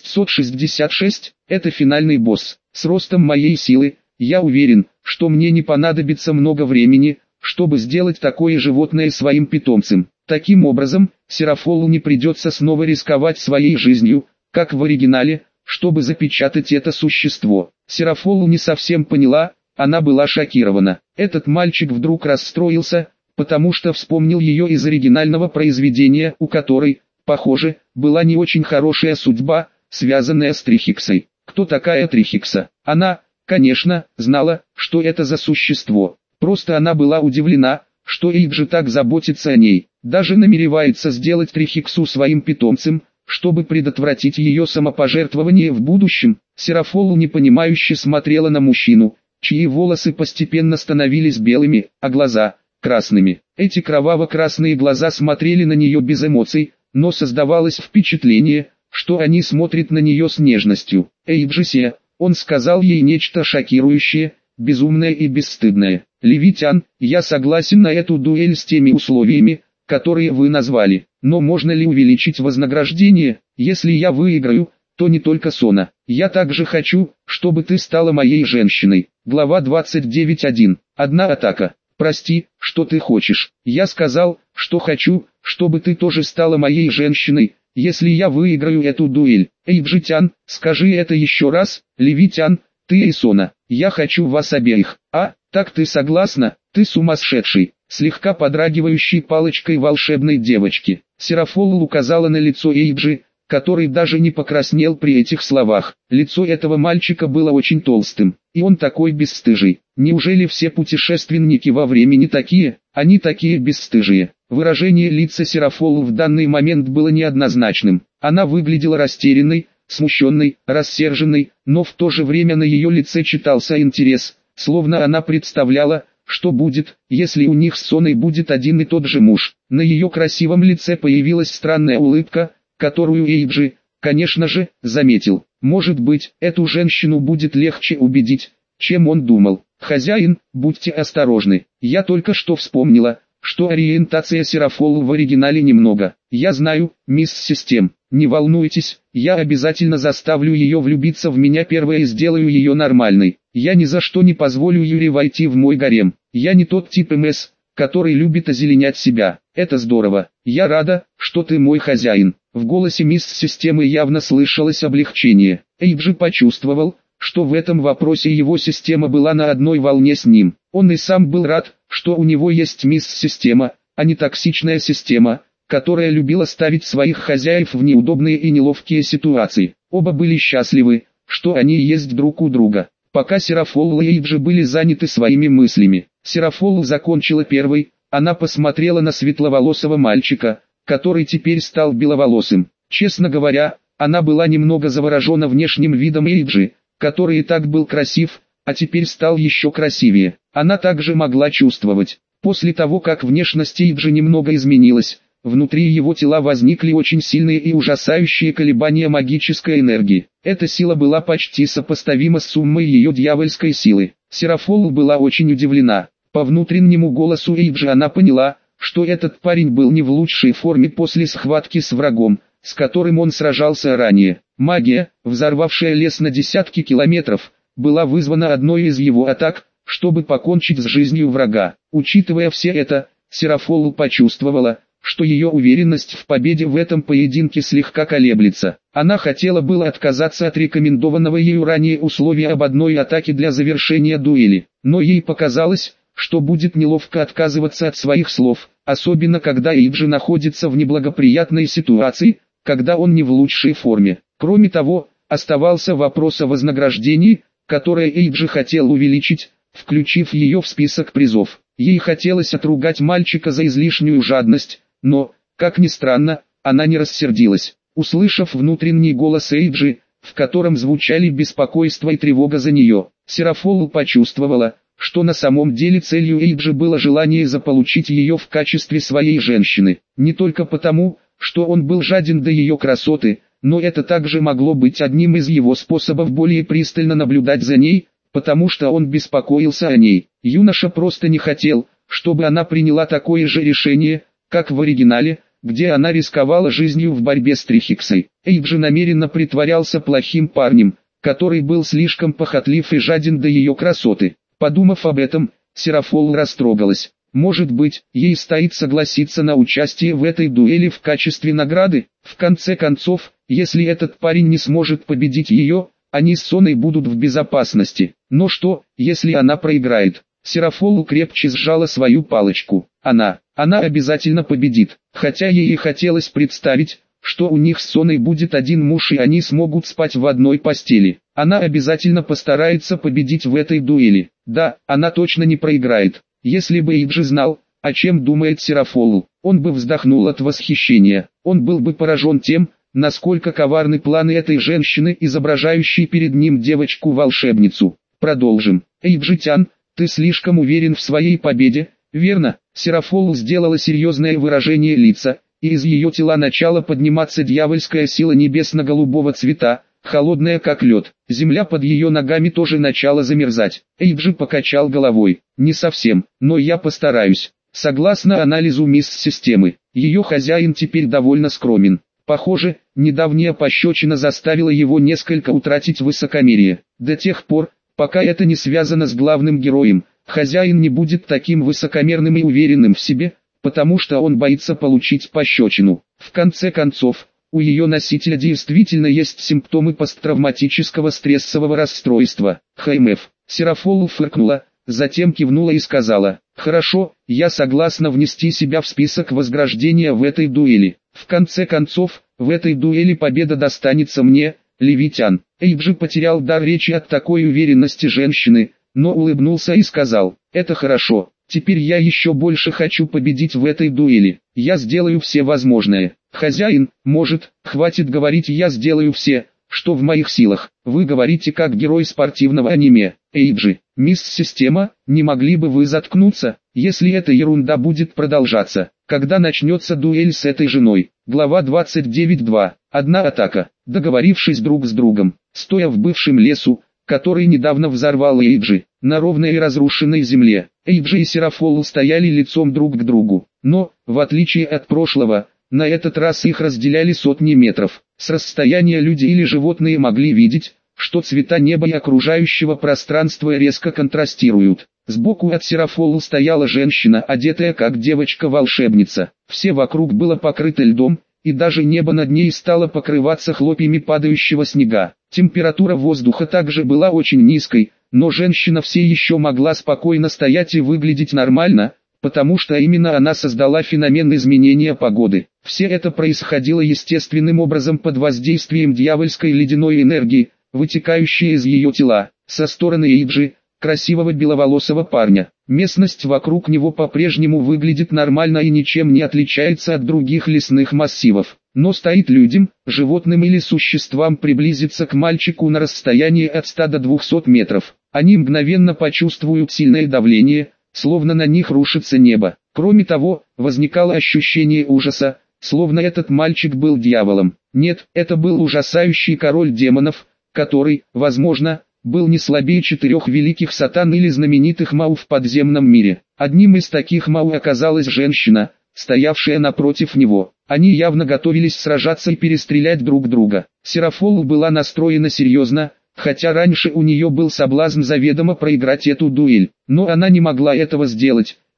Speaker 1: 666 – это финальный босс. С ростом моей силы, я уверен, что мне не понадобится много времени, чтобы сделать такое животное своим питомцем. Таким образом, Серафолу не придется снова рисковать своей жизнью, как в оригинале, чтобы запечатать это существо. Серафолу не совсем поняла, она была шокирована. Этот мальчик вдруг расстроился, потому что вспомнил ее из оригинального произведения, у которой, похоже, была не очень хорошая судьба, связанная с Трихиксой. Кто такая Трихикса? Она, конечно, знала, что это за существо. Просто она была удивлена, что Эйджи так заботится о ней. Даже намеревается сделать Трихиксу своим питомцем, чтобы предотвратить ее самопожертвование в будущем. Серафолу непонимающе смотрела на мужчину, чьи волосы постепенно становились белыми, а глаза – красными. Эти кроваво-красные глаза смотрели на нее без эмоций, но создавалось впечатление, что они смотрят на нее с нежностью. «Эйджисе», он сказал ей нечто шокирующее, безумное и бесстыдное. «Левитян, я согласен на эту дуэль с теми условиями, которые вы назвали, но можно ли увеличить вознаграждение? Если я выиграю, то не только Сона. Я также хочу, чтобы ты стала моей женщиной». Глава 29.1. Одна атака. «Прости, что ты хочешь? Я сказал, что хочу, чтобы ты тоже стала моей женщиной, если я выиграю эту дуэль. Эйджитян, скажи это еще раз. Левитян, ты и Сона, я хочу вас обеих. А, так ты согласна? Ты сумасшедший». Слегка подрагивающей палочкой волшебной девочки, Серафолу указала на лицо Эйджи, который даже не покраснел при этих словах. Лицо этого мальчика было очень толстым, и он такой бесстыжий. Неужели все путешественники во времени такие? Они такие бесстыжие. Выражение лица Серафолу в данный момент было неоднозначным. Она выглядела растерянной, смущенной, рассерженной, но в то же время на ее лице читался интерес, словно она представляла, что будет, если у них с Соной будет один и тот же муж. На ее красивом лице появилась странная улыбка, которую Эйджи, конечно же, заметил. Может быть, эту женщину будет легче убедить, чем он думал. «Хозяин, будьте осторожны. Я только что вспомнила, что ориентация Серафолу в оригинале немного. Я знаю, мисс Систем. Не волнуйтесь, я обязательно заставлю ее влюбиться в меня первой и сделаю ее нормальной. Я ни за что не позволю Юре войти в мой гарем. Я не тот тип МС, который любит озеленять себя. Это здорово. Я рада, что ты мой хозяин». В голосе мисс Системы явно слышалось облегчение. Эйджи почувствовал, что в этом вопросе его система была на одной волне с ним. Он и сам был рад, что у него есть мисс Система, а не токсичная система, которая любила ставить своих хозяев в неудобные и неловкие ситуации. Оба были счастливы, что они есть друг у друга. Пока Серафолу и Эйджи были заняты своими мыслями, Серафолу закончила первой. Она посмотрела на светловолосого мальчика, который теперь стал беловолосым. Честно говоря, она была немного заворожена внешним видом Эйджи, который и так был красив, а теперь стал еще красивее. Она также могла чувствовать, после того как внешность Эйджи немного изменилась, внутри его тела возникли очень сильные и ужасающие колебания магической энергии. Эта сила была почти сопоставима с суммой ее дьявольской силы. Серафолу была очень удивлена. По внутреннему голосу Эйджи она поняла, что этот парень был не в лучшей форме после схватки с врагом, с которым он сражался ранее. Магия, взорвавшая лес на десятки километров, была вызвана одной из его атак, чтобы покончить с жизнью врага. Учитывая все это, Серафолу почувствовала, что ее уверенность в победе в этом поединке слегка колеблется. Она хотела было отказаться от рекомендованного ею ранее условия об одной атаке для завершения дуэли, но ей показалось, что будет неловко отказываться от своих слов, особенно когда Эйджи находится в неблагоприятной ситуации, когда он не в лучшей форме. Кроме того, оставался вопрос о вознаграждении, которое Эйджи хотел увеличить, включив ее в список призов. Ей хотелось отругать мальчика за излишнюю жадность, но, как ни странно, она не рассердилась. Услышав внутренний голос Эйджи, в котором звучали беспокойство и тревога за нее, Серафолу почувствовала, что на самом деле целью Эйджи было желание заполучить ее в качестве своей женщины. Не только потому, что он был жаден до ее красоты, но это также могло быть одним из его способов более пристально наблюдать за ней, потому что он беспокоился о ней. Юноша просто не хотел, чтобы она приняла такое же решение, как в оригинале, где она рисковала жизнью в борьбе с Трихиксой. Эйджи намеренно притворялся плохим парнем, который был слишком похотлив и жаден до ее красоты. Подумав об этом, Серафола растрогалась. Может быть, ей стоит согласиться на участие в этой дуэли в качестве награды? В конце концов, если этот парень не сможет победить ее, они с Соной будут в безопасности. Но что, если она проиграет? Серафола крепче сжала свою палочку. Она обязательно победит. Хотя ей и хотелось представить, что у них с Соной будет один муж и они смогут спать в одной постели. Она обязательно постарается победить в этой дуэли. Да, она точно не проиграет. Если бы Эйджи знал, о чем думает Серафолу, он бы вздохнул от восхищения. Он был бы поражен тем, насколько коварны планы этой женщины, изображающей перед ним девочку-волшебницу. Продолжим. Эйджи-тян, ты слишком уверен в своей победе, верно? Серафолу сделала серьезное выражение лица, и из ее тела начала подниматься дьявольская сила небесно-голубого цвета, холодная как лед. Земля под ее ногами тоже начала замерзать. Эйджи покачал головой. Не совсем, но я постараюсь. Согласно анализу мисс-системы, ее хозяин теперь довольно скромен. Похоже, недавняя пощечина заставила его несколько утратить высокомерие. До тех пор, пока это не связано с главным героем, хозяин не будет таким высокомерным и уверенным в себе, потому что он боится получить пощечину. В конце концов, у ее носителя действительно есть симптомы посттравматического стрессового расстройства. ХМФ. Серафолу фыркнула, затем кивнула и сказала: «Хорошо, я согласна внести себя в список вознаграждения в этой дуэли. В конце концов, в этой дуэли победа достанется мне, Левитян». Эйджи потерял дар речи от такой уверенности женщины, но улыбнулся и сказал: «Это хорошо, теперь я еще больше хочу победить в этой дуэли. Я сделаю все возможное. Хозяин, может, хватит говорить, я сделаю все, что в моих силах. Вы говорите как герой спортивного аниме. Эйджи, мисс-система, не могли бы вы заткнуться, если эта ерунда будет продолжаться? Когда начнется дуэль с этой женой?» Глава 29.2. Одна атака. Договорившись друг с другом, стоя в бывшем лесу, который недавно взорвал Эйджи, на ровной и разрушенной земле, Эйджи и Серафолу стояли лицом друг к другу. Но, в отличие от прошлого, на этот раз их разделяли сотни метров. С расстояния люди или животные могли видеть, что цвета неба и окружающего пространства резко контрастируют. Сбоку от Серафолу стояла женщина, одетая как девочка-волшебница. Все вокруг было покрыто льдом, и даже небо над ней стало покрываться хлопьями падающего снега. Температура воздуха также была очень низкой, но женщина все еще могла спокойно стоять и выглядеть нормально, потому что именно она создала феномен изменения погоды. Все это происходило естественным образом под воздействием дьявольской ледяной энергии, вытекающей из ее тела, со стороны Эйджи, красивого беловолосого парня. Местность вокруг него по-прежнему выглядит нормально и ничем не отличается от других лесных массивов. Но стоит людям, животным или существам приблизиться к мальчику на расстоянии от 100 до 200 метров. Они мгновенно почувствуют сильное давление, словно на них рушится небо. Кроме того, возникало ощущение ужаса, словно этот мальчик был дьяволом. Нет, это был ужасающий король демонов, который, возможно, был не слабее 4 великих сатан или знаменитых Мау в подземном мире. Одним из таких Мау оказалась женщина, стоявшая напротив него. Они явно готовились сражаться и перестрелять друг друга. Серафолу была настроена серьезно, хотя раньше у нее был соблазн заведомо проиграть эту дуэль. Но она не могла этого сделать,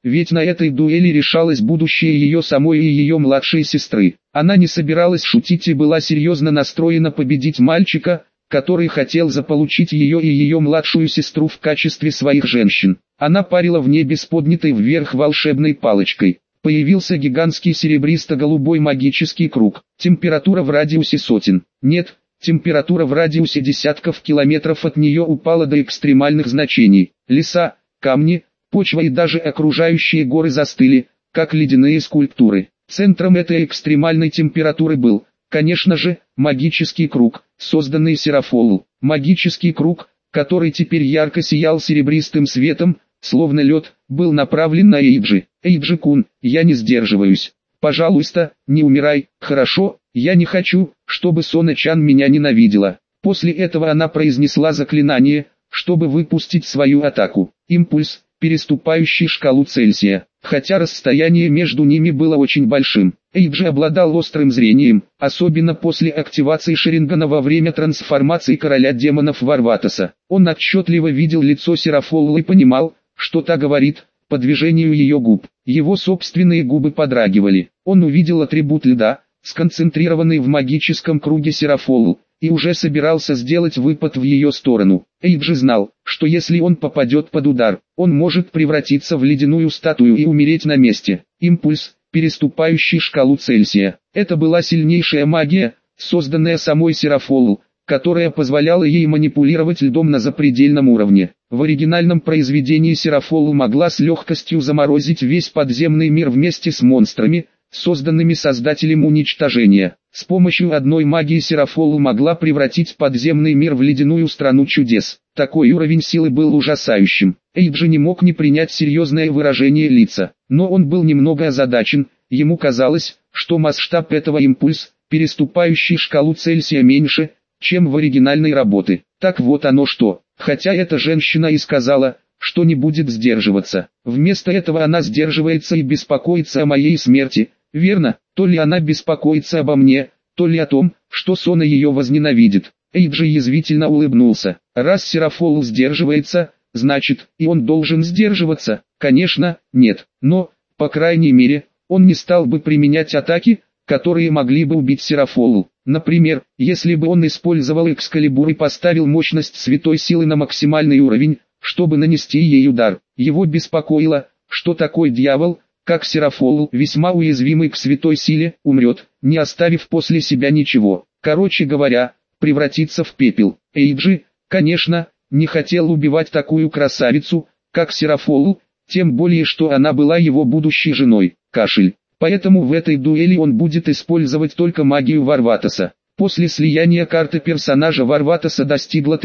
Speaker 1: ведь на этой дуэли решалось будущее ее самой и ее младшей сестры. Она не собиралась шутить и была серьезно настроена победить мальчика, который хотел заполучить ее и ее младшую сестру в качестве своих женщин. Она парила в небе с поднятой вверх волшебной палочкой. Появился гигантский серебристо-голубой магический круг. Температура в радиусе сотен. Нет, температура в радиусе десятков километров от нее упала до экстремальных значений. Леса, камни, почва и даже окружающие горы застыли, как ледяные скульптуры. Центром этой экстремальной температуры был, конечно же, магический круг, созданный Серафолл. Магический круг, который теперь ярко сиял серебристым светом, словно лед, был направлен на Эйджи. «Эйджи-кун, я не сдерживаюсь. Пожалуйста, не умирай, хорошо? Я не хочу, чтобы Сона-чан меня ненавидела». После этого она произнесла заклинание, чтобы выпустить свою атаку. Импульс, переступающий шкалу Цельсия. Хотя расстояние между ними было очень большим, Эйджи обладал острым зрением, особенно после активации Шарингана во время трансформации короля демонов Варватоса. Он отчетливо видел лицо Серафолл и понимал, что та говорит, по движению ее губ. Его собственные губы подрагивали. Он увидел атрибут льда, сконцентрированный в магическом круге Серафолл, и уже собирался сделать выпад в ее сторону. Эйджи знал, что если он попадет под удар, он может превратиться в ледяную статую и умереть на месте. Импульс, переступающий шкалу Цельсия. Это была сильнейшая магия, созданная самой Серафолл, которая позволяла ей манипулировать льдом на запредельном уровне. В оригинальном произведении Серафолл могла с легкостью заморозить весь подземный мир вместе с монстрами, созданными Создателем Уничтожения. С помощью одной магии Серафолл могла превратить подземный мир в ледяную страну чудес. Такой уровень силы был ужасающим. Эйджи не мог не принять серьезное выражение лица, но он был немного озадачен. Ему казалось, что масштаб этого импульс, переступающий шкалу Цельсия, меньше, чем в оригинальной работе. Так вот оно что. Хотя эта женщина и сказала, что не будет сдерживаться. Вместо этого она сдерживается и беспокоится о моей смерти. Верно, то ли она беспокоится обо мне, то ли о том, что Сона ее возненавидит. Эйджи язвительно улыбнулся. Раз Серафолл сдерживается, значит, и он должен сдерживаться. Конечно, нет. Но, по крайней мере, он не стал бы применять атаки, которые могли бы убить Серафолл. Например, если бы он использовал Экскалибур и поставил мощность святой силы на максимальный уровень, чтобы нанести ей удар. Его беспокоило, что такой дьявол, как Серафолл, весьма уязвимый к святой силе, умрет, не оставив после себя ничего. Короче говоря, превратиться в пепел. Эйджи, конечно, не хотел убивать такую красавицу, как Серафолл, тем более что она была его будущей женой. Кашель. Поэтому в этой дуэли он будет использовать только магию Варватоса. После слияния карты персонажа Варватоса достигла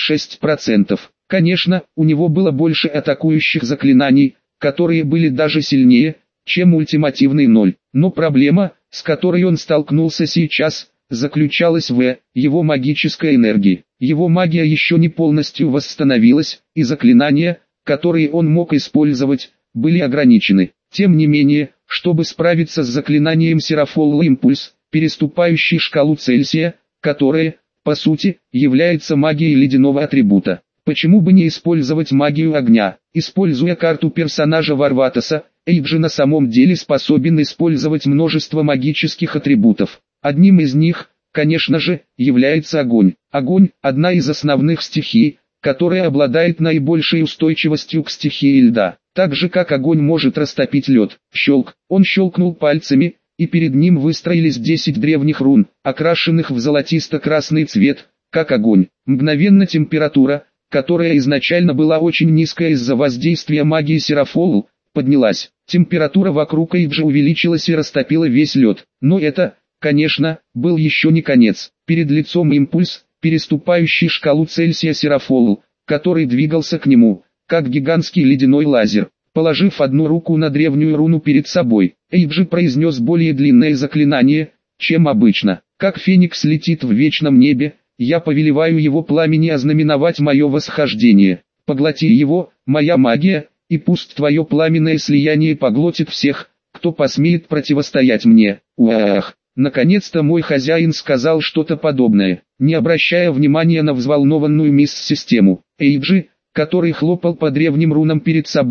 Speaker 1: 36%. Конечно, у него было больше атакующих заклинаний, которые были даже сильнее, чем ультимативный 0. Но проблема, с которой он столкнулся сейчас, заключалась в его магической энергии. Его магия еще не полностью восстановилась, и заклинания, которые он мог использовать, были ограничены. Тем не менее, чтобы справиться с заклинанием Серафолл импульс, переступающий шкалу Цельсия, которая, по сути, является магией ледяного атрибута. Почему бы не использовать магию огня? Используя карту персонажа Варватоса, Эйджи на самом деле способен использовать множество магических атрибутов. Одним из них, конечно же, является огонь. Огонь – одна из основных стихий, которая обладает наибольшей устойчивостью к стихии льда. Так же как огонь может растопить лед. Щелк. Он щелкнул пальцами, и перед ним выстроились 10 древних рун, окрашенных в золотисто-красный цвет, как огонь. Мгновенно температура, которая изначально была очень низкая из-за воздействия магии Серафолл, поднялась. Температура вокруг Эйджи увеличилась и растопила весь лед. Но это, конечно, был еще не конец. Перед лицом импульс, переступающий шкалу Цельсия Серафолл, который двигался к нему, как гигантский ледяной лазер. Положив одну руку на древнюю руну перед собой, Эйджи произнес более длинное заклинание, чем обычно. Как феникс летит в вечном небе, я повелеваю его пламени ознаменовать мое восхождение. Поглоти его, моя магия, и пусть твое пламенное слияние поглотит всех, кто посмеет противостоять мне. Уах! Наконец-то мой хозяин сказал что-то подобное, не обращая внимания на взволнованную мисс-систему. Эйджи, который хлопал по древним рунам перед собой,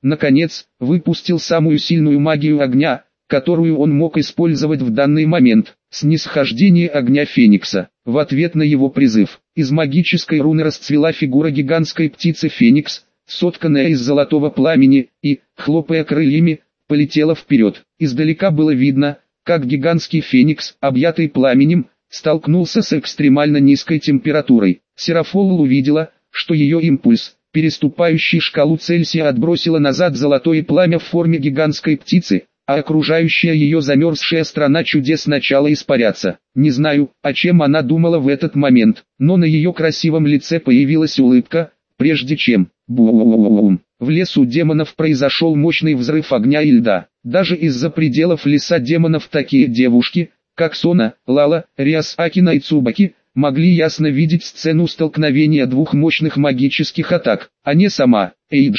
Speaker 1: наконец, выпустил самую сильную магию огня, которую он мог использовать в данный момент, снисхождение огня Феникса. В ответ на его призыв, из магической руны расцвела фигура гигантской птицы Феникс, сотканная из золотого пламени, и, хлопая крыльями, полетела вперед. Издалека было видно, как гигантский Феникс, объятый пламенем, столкнулся с экстремально низкой температурой. Серафолл увидела, что ее импульс, переступающий шкалу Цельсия, отбросило назад золотое пламя в форме гигантской птицы, а окружающая ее замерзшая страна чудес начала испаряться. Не знаю, о чем она думала в этот момент, но на ее красивом лице появилась улыбка, прежде чем бум. В лесу демонов произошел мощный взрыв огня и льда. Даже из-за пределов леса демонов такие девушки, как Сона, Лала, Риасакина и Цубаки, могли ясно видеть сцену столкновения двух мощных магических атак, а не сама,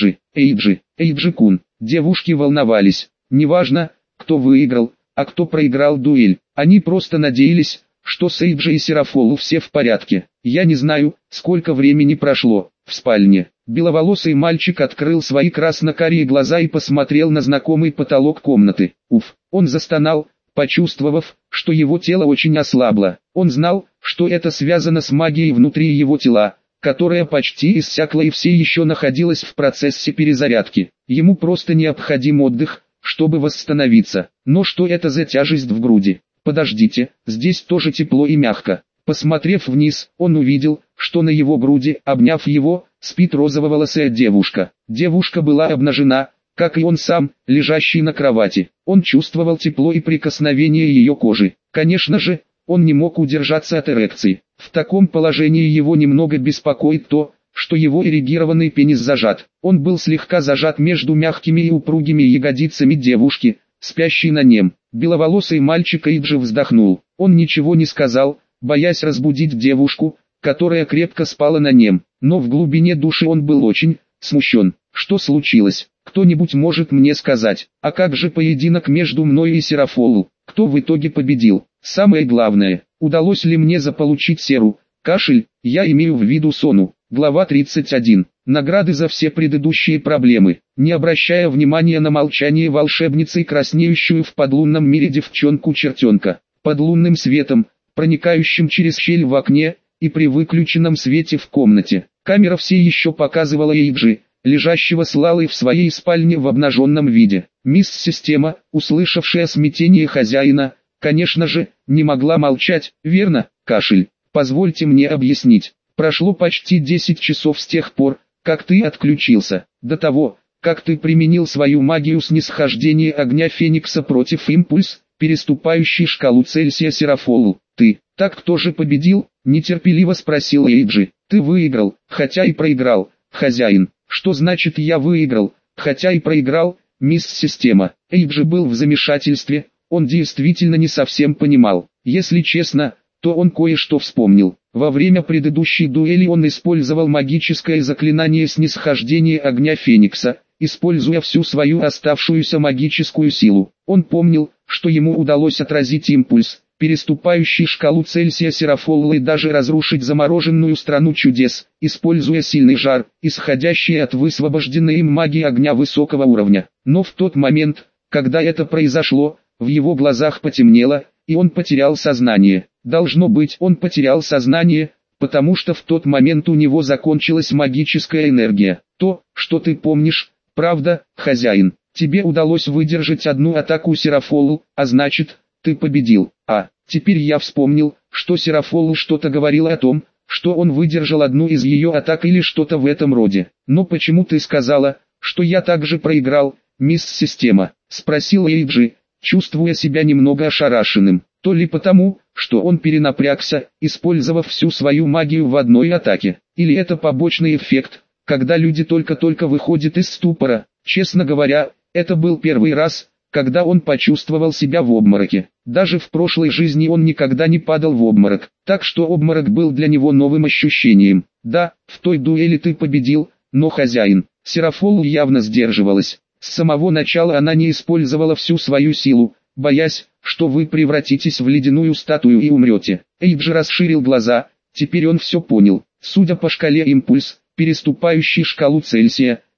Speaker 1: Эйджи-кун. Девушки волновались. Неважно, кто выиграл, а кто проиграл дуэль. Они просто надеялись, что с Эйджи и Серафоллу все в порядке. Я не знаю, сколько времени прошло. В спальне беловолосый мальчик открыл свои красно-карие глаза и посмотрел на знакомый потолок комнаты. Уф, он застонал, почувствовав, что его тело очень ослабло. Он знал, что это связано с магией внутри его тела, которая почти иссякла и все еще находилась в процессе перезарядки. Ему просто необходим отдых, чтобы восстановиться. Но что это за тяжесть в груди? Подождите, здесь тоже тепло и мягко. Посмотрев вниз, он увидел, что на его груди, обняв его, спит розово-волосая девушка. Девушка была обнажена, как и он сам, лежащий на кровати. Он чувствовал тепло и прикосновение ее кожи. Конечно же, он не мог удержаться от эрекции. В таком положении его немного беспокоит то, что его эрегированный пенис зажат. Он был слегка зажат между мягкими и упругими ягодицами девушки, спящей на нем. Беловолосый мальчик Эйджи вздохнул. Он ничего не сказал, боясь разбудить девушку, которая крепко спала на нем. Но в глубине души он был очень смущен. Что случилось? Кто-нибудь может мне сказать? А как же поединок между мной и Серафоллу? Кто в итоге победил? Самое главное, удалось ли мне заполучить серу? Кашель, я имею в виду Сону. Глава 31. Награды за все предыдущие проблемы. Не обращая внимания на молчание волшебницы и краснеющую в подлунном мире девчонку-чертенка, под лунным светом, проникающим через щель в окне, и при выключенном свете в комнате, камера все еще показывала Эйджи, лежащего с Лалой в своей спальне в обнаженном виде. Мисс-система, услышавшая смятение хозяина, конечно же, не могла молчать. Верно, кашель. Позвольте мне объяснить. Прошло почти 10 часов с тех пор, как ты отключился, до того, как ты применил свою магию снисхождения огня Феникса против импульс, переступающий шкалу Цельсия Серафоллу. Ты, так кто же победил? Нетерпеливо спросил Эйджи. Ты выиграл, хотя и проиграл, хозяин. Что значит я выиграл, хотя и проиграл, мисс-система? Эйджи был в замешательстве, он действительно не совсем понимал. Если честно, то он кое-что вспомнил. Во время предыдущей дуэли он использовал магическое заклинание снисхождения огня Феникса, используя всю свою оставшуюся магическую силу. Он помнил, что ему удалось отразить импульс, переступающий шкалу Цельсия Серафолла, и даже разрушить замороженную страну чудес, используя сильный жар, исходящий от высвобожденной им магии огня высокого уровня. Но в тот момент, когда это произошло, в его глазах потемнело, и он потерял сознание. Должно быть, он потерял сознание, потому что в тот момент у него закончилась магическая энергия. То, что ты помнишь, правда, хозяин. Тебе удалось выдержать одну атаку Серафоллу, а значит, ты победил. А, теперь я вспомнил, что Серафоллу что-то говорила о том, что он выдержал одну из ее атак или что-то в этом роде. Но почему ты сказала, что я также проиграл, мисс-система? Спросил Эйджи, чувствуя себя немного ошарашенным. То ли потому, что он перенапрягся, использовав всю свою магию в одной атаке, или это побочный эффект, когда люди только-только выходят из ступора. Честно говоря, это был первый раз, когда он почувствовал себя в обмороке. Даже в прошлой жизни он никогда не падал в обморок, так что обморок был для него новым ощущением. Да, в той дуэли ты победил, но хозяин. Серафолла явно сдерживалась. С самого начала она не использовала всю свою силу, боясь, что вы превратитесь в ледяную статую и умрете. Эйджи расширил глаза, теперь он все понял. Судя по шкале импульс, переступающий шкалу Цельсия,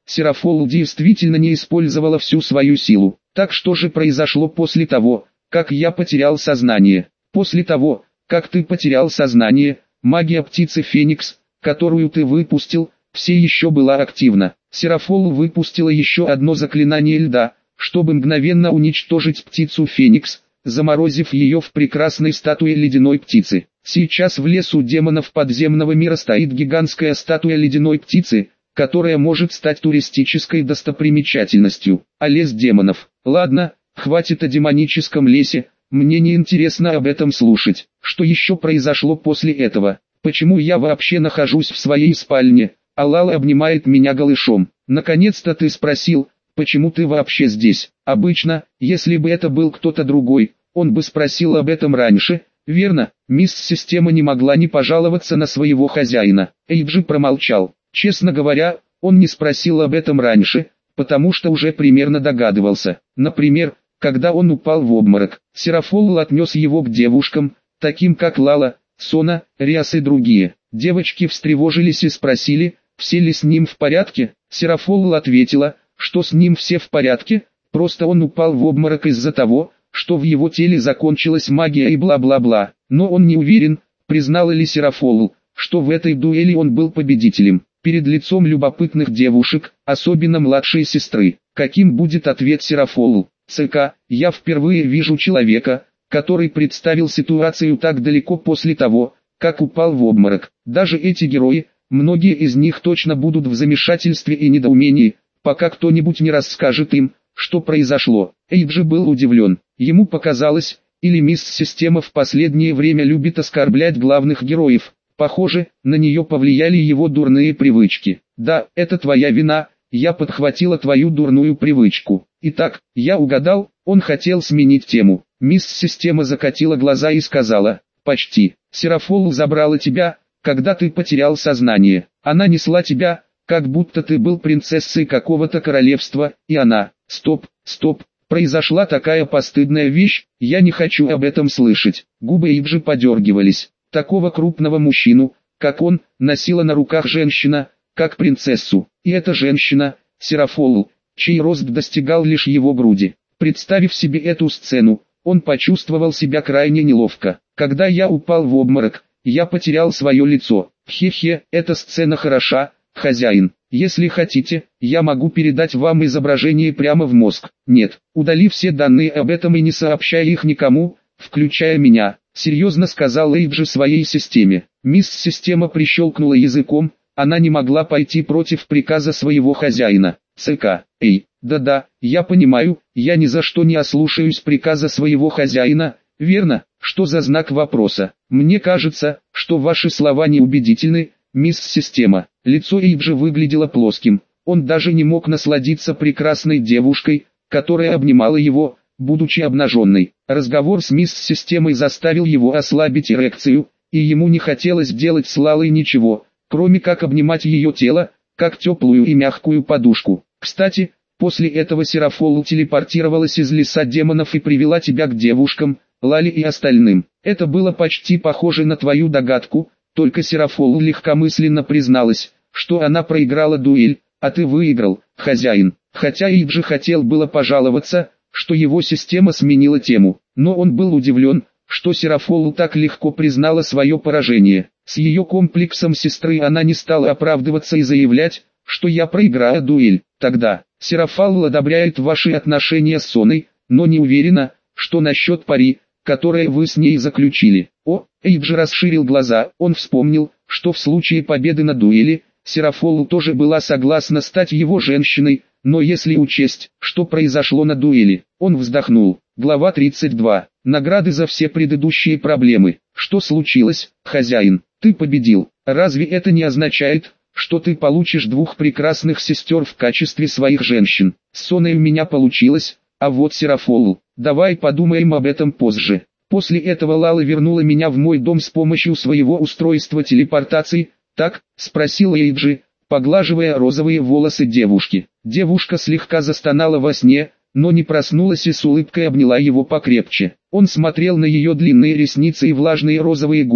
Speaker 1: Серафол действительно не использовала всю свою силу. Так что же произошло после того, как я потерял сознание? После того, как ты потерял сознание, магия птицы Феникс, которую ты выпустил, все еще была активна. Серафол выпустила еще одно заклинание льда, чтобы мгновенно уничтожить птицу Феникс, заморозив ее в прекрасной статуе ледяной птицы. Сейчас в лесу демонов подземного мира стоит гигантская статуя ледяной птицы, которая может стать туристической достопримечательностью. А лес демонов. Ладно, хватит о демоническом лесе, мне не интересно об этом слушать. Что еще произошло после этого? Почему я вообще нахожусь в своей спальне, а Лала обнимает меня голышом? Наконец-то ты спросил, почему ты вообще здесь? Обычно, если бы это был кто-то другой, он бы спросил об этом раньше, верно? Мисс Система не могла не пожаловаться на своего хозяина. Эйджи промолчал. Честно говоря, он не спросил об этом раньше, потому что уже примерно догадывался. Например, когда он упал в обморок, Серафол отнес его к девушкам, таким как Лала, Сона, Риас и другие. Девочки встревожились и спросили, все ли с ним в порядке. Серафол ответила, что с ним все в порядке, просто он упал в обморок из-за того, что в его теле закончилась магия и бла-бла-бла. Но он не уверен, признала ли Серафол, что в этой дуэли он был победителем. Перед лицом любопытных девушек, особенно младшей сестры, каким будет ответ Серафолу? ЦК, я впервые вижу человека, который представил ситуацию так далеко после того, как упал в обморок. Даже эти герои, многие из них точно будут в замешательстве и недоумении, пока кто-нибудь не расскажет им, что произошло. Эйджи был удивлен. Ему показалось, или мисс Система в последнее время любит оскорблять главных героев. Похоже, на нее повлияли его дурные привычки. Да, это твоя вина, я подхватила твою дурную привычку. Итак, я угадал, он хотел сменить тему. Мисс Система закатила глаза и сказала, почти. Серафол забрала тебя, когда ты потерял сознание. Она несла тебя, как будто ты был принцессой какого-то королевства, и она... Стоп, произошла такая постыдная вещь, я не хочу об этом слышать. Губы Эйджи подергивались. Такого крупного мужчину, как он, носила на руках женщина, как принцессу. И эта женщина, Серафол, чей рост достигал лишь его груди. Представив себе эту сцену, он почувствовал себя крайне неловко. Когда я упал в обморок, я потерял свое лицо. Хе-хе, эта сцена хороша, хозяин. Если хотите, я могу передать вам изображение прямо в мозг. Нет, удали все данные об этом и не сообщай их никому, включая меня. Серьезно сказал Эйджи своей системе. Мисс Система прищелкнула языком, она не могла пойти против приказа своего хозяина. ЦК. Да-да, я понимаю, я ни за что не ослушаюсь приказа своего хозяина, верно? Что за знак вопроса? Мне кажется, что ваши слова неубедительны, мисс Система. Лицо Эйджи выглядело плоским, он даже не мог насладиться прекрасной девушкой, которая обнимала его, будучи обнаженной. Разговор с мисс Системой заставил его ослабить эрекцию, и ему не хотелось делать с Лалой ничего, кроме как обнимать ее тело, как теплую и мягкую подушку. Кстати, после этого Серафол телепортировалась из леса демонов и привела тебя к девушкам, Лале и остальным. Это было почти похоже на твою догадку, только Серафол легкомысленно призналась, что она проиграла дуэль, а ты выиграл, хозяин. Хотя Эйджи хотел было пожаловаться, что его система сменила тему, но он был удивлен, что Серафол так легко признала свое поражение. С ее комплексом сестры она не стала оправдываться и заявлять, что я проиграю дуэль. Тогда, Серафол одобряет ваши отношения с Соной, но не уверена, что насчет пари, которое вы с ней заключили. Эйджи расширил глаза, он вспомнил, что в случае победы на дуэли, Серафол тоже была согласна стать его женщиной, но если учесть, что произошло на дуэли, он вздохнул. Глава 32. Награды за все предыдущие проблемы. Что случилось, хозяин? Ты победил. Разве это не означает, что ты получишь двух прекрасных сестер в качестве своих женщин? С Соной у меня получилось, а вот Серафол. Давай подумаем об этом позже. После этого Лала вернула меня в мой дом с помощью своего устройства телепортации. Так, спросил Эйджи, поглаживая розовые волосы девушки. Девушка слегка застонала во сне, но не проснулась и с улыбкой обняла его покрепче. Он смотрел на ее длинные ресницы и влажные розовые губы,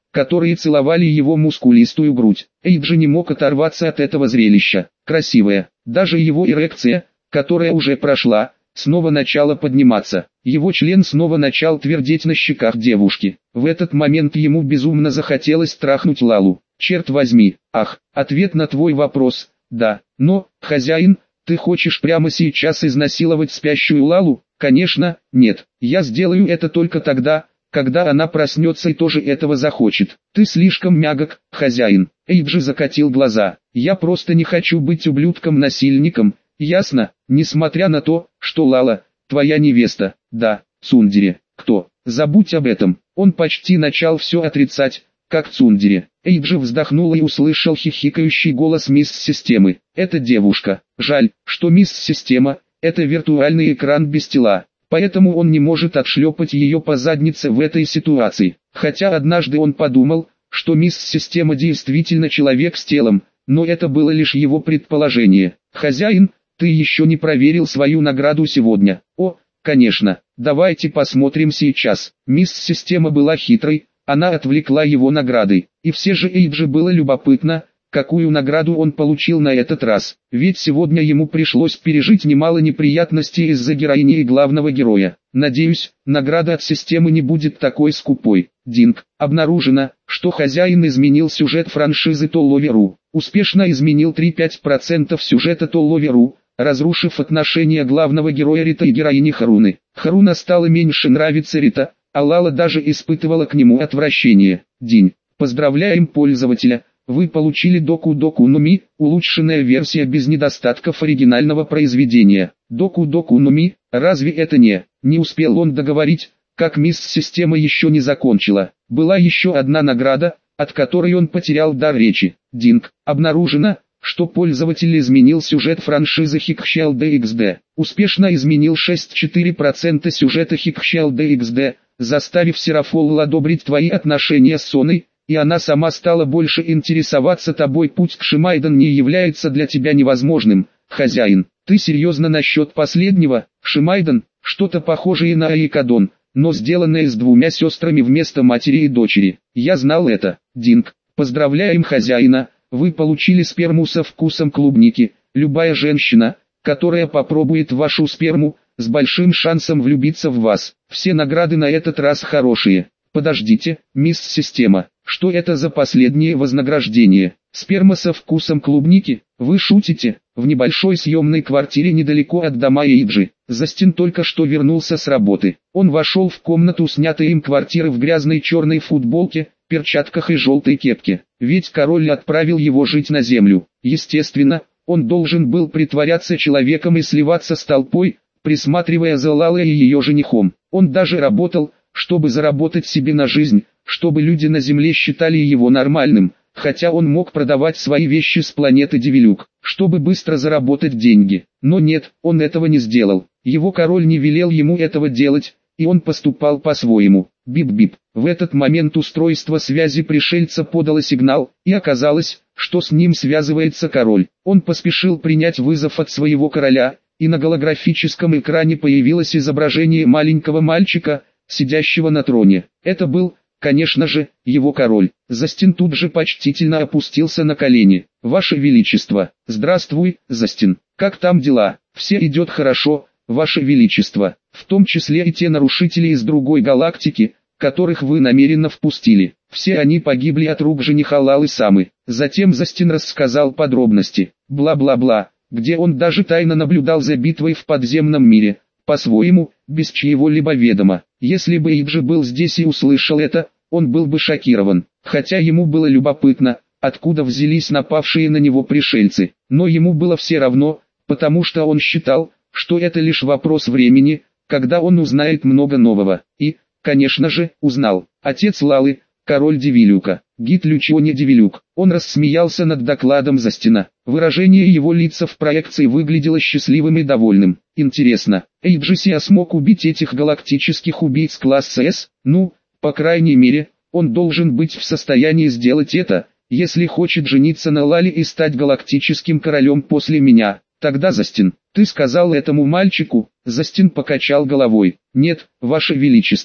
Speaker 1: которые целовали его мускулистую грудь. Эйджи не мог оторваться от этого зрелища. Красивая, даже его эрекция, которая уже прошла, снова начала подниматься. Его член снова начал твердеть на щеках девушки. В этот момент ему безумно захотелось трахнуть Лалу. Черт возьми, ах, ответ на твой вопрос, да. Но, хозяин, ты хочешь прямо сейчас изнасиловать спящую Лалу? Конечно, нет. Я сделаю это только тогда, когда она проснется и тоже этого захочет. Ты слишком мягок, хозяин. Эйджи закатил глаза. Я просто не хочу быть ублюдком-насильником, ясно? Несмотря на то, что Лала, твоя невеста, да, Цундере. Кто? Забудь об этом. Он почти начал все отрицать, как Цундере. Эйджи вздохнул и услышал хихикающий голос мисс Системы. Это девушка. Жаль, что мисс Система – это виртуальный экран без тела. Поэтому он не может отшлепать ее по заднице в этой ситуации. Хотя однажды он подумал, что мисс Система действительно человек с телом, но это было лишь его предположение. Хозяин, ты еще не проверил свою награду сегодня. О, конечно, давайте посмотрим сейчас. Мисс Система была хитрой, она отвлекла его наградой. И все же Эйджи было любопытно, какую награду он получил на этот раз. Ведь сегодня ему пришлось пережить немало неприятностей из-за героини и главного героя. Надеюсь, награда от системы не будет такой скупой. Динг. Обнаружено, что хозяин изменил сюжет франшизы Толловеру. Успешно изменил 3-5% сюжета Толловеру, разрушив отношения главного героя Рита и героини Харуны. Харуна стала меньше нравиться Рита, а Лала даже испытывала к нему отвращение. Динь. Поздравляем пользователя. Вы получили Доку Доку но Ми, улучшенная версия без недостатков оригинального произведения. Доку Доку но Ми, разве это не успел он договорить, как мисс Система еще не закончила. Была еще одна награда, от которой он потерял дар речи. Динг. Обнаружено, что пользователь изменил сюжет франшизы Hikshell DXD. Успешно изменил 6,4% сюжета Hikshell DXD, заставив Серафолл одобрить твои отношения с Соной, и она сама стала больше интересоваться тобой. Путь к Шимайден не является для тебя невозможным, хозяин. Ты серьезно насчет последнего? Шимайден, что-то похожее на Айкадон, но сделанное с двумя сестрами вместо матери и дочери. Я знал это. Динг. Поздравляем хозяина, вы получили сперму со вкусом клубники. Любая женщина, которая попробует вашу сперму, с большим шансом влюбиться в вас. Все награды на этот раз хорошие. Подождите, мисс Система, что это за последнее вознаграждение? Сперма со вкусом клубники? Вы шутите? В небольшой съемной квартире недалеко от дома Эйджи, Застин только что вернулся с работы. Он вошел в комнату снятой им квартиры в грязной черной футболке, перчатках и желтой кепке. Ведь король отправил его жить на землю. Естественно, он должен был притворяться человеком и сливаться с толпой, присматривая за Лалой и ее женихом. Он даже работал, чтобы заработать себе на жизнь, чтобы люди на земле считали его нормальным, хотя он мог продавать свои вещи с планеты Девилюк, чтобы быстро заработать деньги. Но нет, он этого не сделал. Его король не велел ему этого делать, и он поступал по-своему. Бип-бип. В этот момент устройство связи пришельца подало сигнал, и оказалось, что с ним связывается король. Он поспешил принять вызов от своего короля, и на голографическом экране появилось изображение маленького мальчика, сидящего на троне. Это был, конечно же, его король. Застин тут же почтительно опустился на колени. «Ваше Величество!» «Здравствуй, Застин! Как там дела?» «Все идет хорошо, Ваше Величество, в том числе и те нарушители из другой галактики, которых вы намеренно впустили. Все они погибли от рук жениха Лалы Самы». Затем Застин рассказал подробности. Бла-бла-бла, где он даже тайно наблюдал за битвой в подземном мире, по-своему, без чьего-либо ведома. Если бы Эйджи был здесь и услышал это, он был бы шокирован, хотя ему было любопытно, откуда взялись напавшие на него пришельцы. Но ему было все равно, потому что он считал, что это лишь вопрос времени, когда он узнает много нового. И, конечно же, узнал. Отец Лалы, король Девилюка, Гид Лючионе Девилюк. Он рассмеялся над докладом Застина. Выражение его лица в проекции выглядело счастливым и довольным. Интересно, Эйджи смог убить этих галактических убийц класса С? Ну, по крайней мере, он должен быть в состоянии сделать это, если хочет жениться на Лале и стать галактическим королем после меня. Тогда, Застин, ты сказал этому мальчику? Застин покачал головой. Нет, Ваше Величество,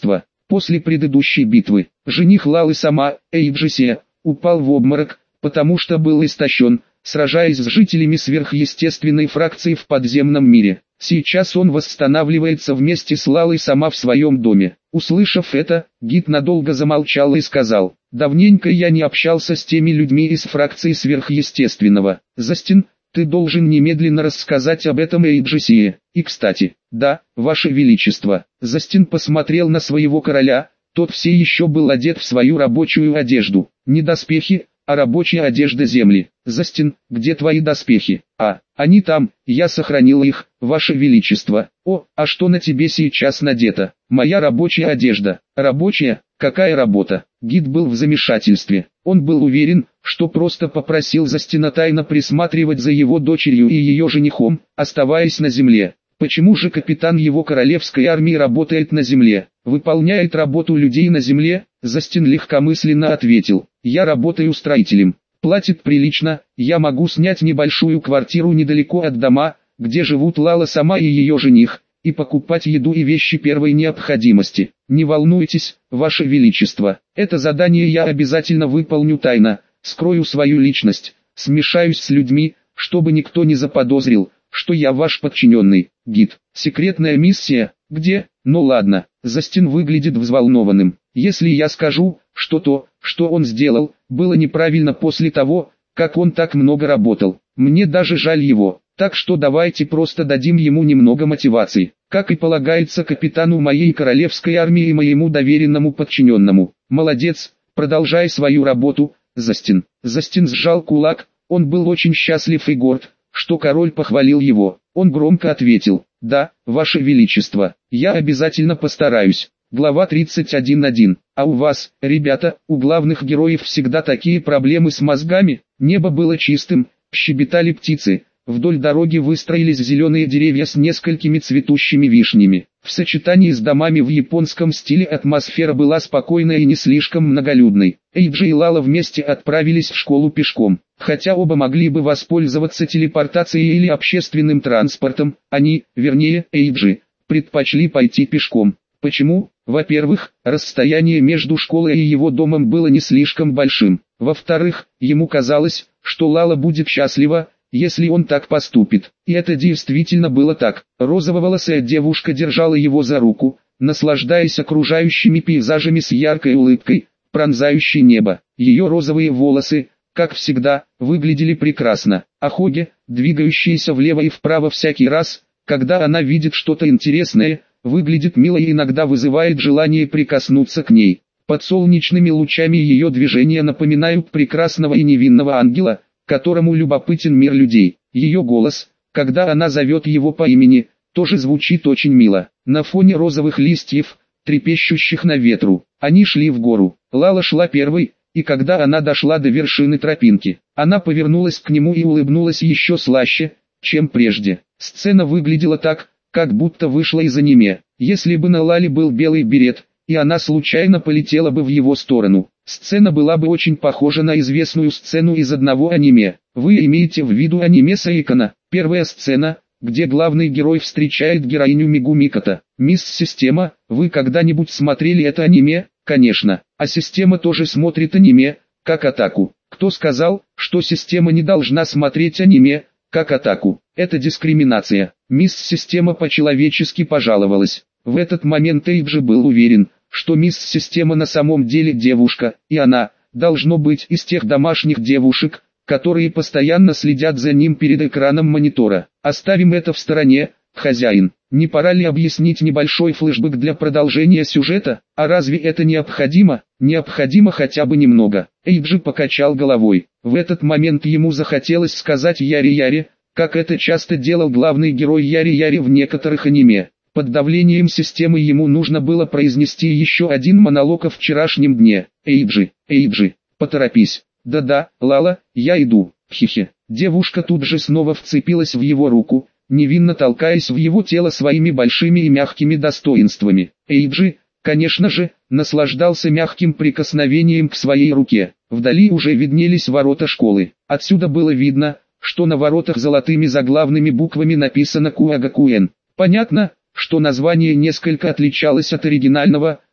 Speaker 1: После предыдущей битвы, жених Лалы Сама, Эйджи, упал в обморок, потому что был истощен, сражаясь с жителями сверхъестественной фракции в подземном мире. Сейчас он восстанавливается вместе с Лалой Сама в своем доме. Услышав это, гид надолго замолчал и сказал: «Давненько я не общался с теми людьми из фракции сверхъестественного. Застин, ты должен немедленно рассказать об этом Эйджи. И кстати, да, ваше величество». Застин посмотрел на своего короля, тот все еще был одет в свою рабочую одежду. Не доспехи, а рабочая одежда земли. «Застин, где твои доспехи?» Они там, я сохранил их, ваше величество». «О, а что на тебе сейчас надето?» «Моя рабочая одежда». «Рабочая? Какая работа?» Гид был в замешательстве. Он был уверен, что просто попросил Застина тайно присматривать за его дочерью и ее женихом, оставаясь на земле. Почему же капитан его королевской армии работает на земле? Выполняет работу людей на земле? Застин легкомысленно ответил: «Я работаю строителем. Платит прилично, я могу снять небольшую квартиру недалеко от дома, где живут Лала Сама и ее жених, и покупать еду и вещи первой необходимости. Не волнуйтесь, ваше величество, это задание я обязательно выполню тайно, скрою свою личность, смешаюсь с людьми, чтобы никто не заподозрил, что я ваш подчиненный». Гид: «Секретная миссия? Где?» «Ну ладно». Застин выглядит взволнованным. «Если я скажу, что то, что он сделал, было неправильно после того, как он так много работал, мне даже жаль его, так что давайте просто дадим ему немного мотивации, как и полагается капитану моей королевской армии и моему доверенному подчиненному». «Молодец, продолжай свою работу, Застин». Застин сжал кулак, он был очень счастлив и горд, что король похвалил его. Он громко ответил: «Да, ваше величество, я обязательно постараюсь». Глава 31.1. А у вас, ребята, у главных героев всегда такие проблемы с мозгами? Небо было чистым, щебетали птицы, вдоль дороги выстроились зеленые деревья с несколькими цветущими вишнями. В сочетании с домами в японском стиле атмосфера была спокойной и не слишком многолюдной. Эйджи и Лала вместе отправились в школу пешком. Хотя оба могли бы воспользоваться телепортацией или общественным транспортом, они, вернее, Эйджи, предпочли пойти пешком. Почему? Во-первых, расстояние между школой и его домом было не слишком большим. Во-вторых, ему казалось, что Лала будет счастлива, если он так поступит. И это действительно было так. Розововолосая девушка держала его за руку, наслаждаясь окружающими пейзажами с яркой улыбкой, пронзающей небо. Ее розовые волосы, как всегда, выглядели прекрасно, а Хоги, двигающаяся влево и вправо всякий раз, когда она видит что-то интересное, выглядит мило и иногда вызывает желание прикоснуться к ней. Под солнечными лучами ее движения напоминают прекрасного и невинного ангела, которому любопытен мир людей. Ее голос, когда она зовет его по имени, тоже звучит очень мило. На фоне розовых листьев, трепещущих на ветру, они шли в гору. Лала шла первой, и когда она дошла до вершины тропинки, она повернулась к нему и улыбнулась еще слаще, чем прежде. Сцена выглядела так, как будто вышла из аниме. Если бы на Лале был белый берет, и она случайно полетела бы в его сторону, сцена была бы очень похожа на известную сцену из одного аниме. Вы имеете в виду аниме Саикана? Первая сцена, где главный герой встречает героиню Мегумикото. Мисс Система, вы когда-нибудь смотрели это аниме? Конечно. А Система тоже смотрит аниме, как Атаку. Кто сказал, что Система не должна смотреть аниме, как Атаку? Это дискриминация. Мисс Система по-человечески пожаловалась. В этот момент Эйджи был уверен, что мисс Система на самом деле девушка, и она, должно быть, из тех домашних девушек, которые постоянно следят за ним перед экраном монитора. Оставим это в стороне, хозяин. Не пора ли объяснить небольшой флешбэк для продолжения сюжета? А разве это необходимо? Необходимо хотя бы немного. Эйджи покачал головой. В этот момент ему захотелось сказать Яри-Яри, как это часто делал главный герой Яри-Яри в некоторых аниме. Под давлением системы ему нужно было произнести еще один монолог о вчерашнем дне. Эйджи, поторопись. Да-да, Лала, я иду. Хихи. Девушка тут же снова вцепилась в его руку, невинно толкаясь в его тело своими большими и мягкими достоинствами. Эйджи, конечно же, наслаждался мягким прикосновением к своей руке. Вдали уже виднелись ворота школы. Отсюда было видно, что на воротах золотыми заглавными буквами написано Куагакуэн. Понятно, что название несколько отличалось от оригинального,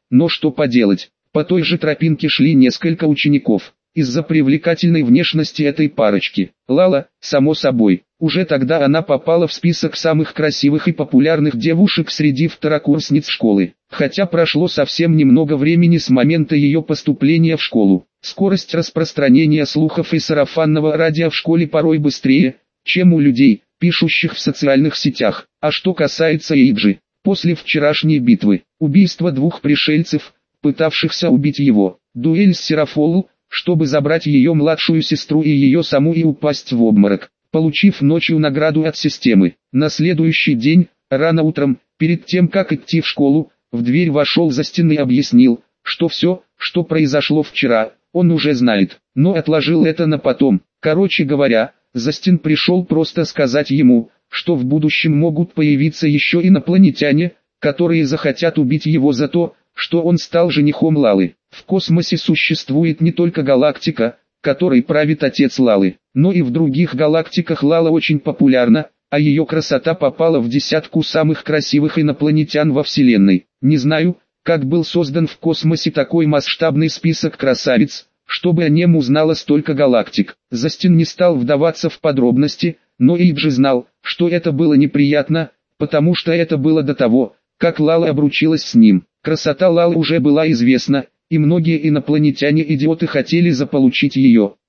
Speaker 1: Но что поделать, по той же тропинке шли несколько учеников. Из-за привлекательной внешности этой парочки, Лала, само собой, уже тогда она попала в список самых красивых и популярных девушек среди второкурсниц школы. Хотя прошло совсем немного времени с момента ее поступления в школу. Скорость распространения слухов и сарафанного радио в школе порой быстрее, чем у людей, пишущих в социальных сетях. А что касается Эйджи, после вчерашней битвы, убийства двух пришельцев, пытавшихся убить его, дуэль с Серафолу, чтобы забрать ее младшую сестру и ее саму и упасть в обморок, получив ночью награду от системы. На следующий день, рано утром, перед тем как идти в школу, в дверь вошел Застин и объяснил, что все, что произошло вчера, он уже знает, но отложил это на потом. Короче говоря, Застин пришел просто сказать ему, что в будущем могут появиться еще инопланетяне, которые захотят убить его за то, что он стал женихом Лалы. В космосе существует не только галактика, которой правит отец Лалы, но и в других галактиках Лала очень популярна, а ее красота попала в десятку самых красивых инопланетян во Вселенной. Не знаю, как был создан в космосе такой масштабный список красавиц, чтобы о нем узнало столько галактик. Застин не стал вдаваться в подробности, но Эйджи знал, что это было неприятно, потому что это было до того, как Лала обручилась с ним. Красота Лалы уже была известна, и многие инопланетяне-идиоты хотели заполучить ее.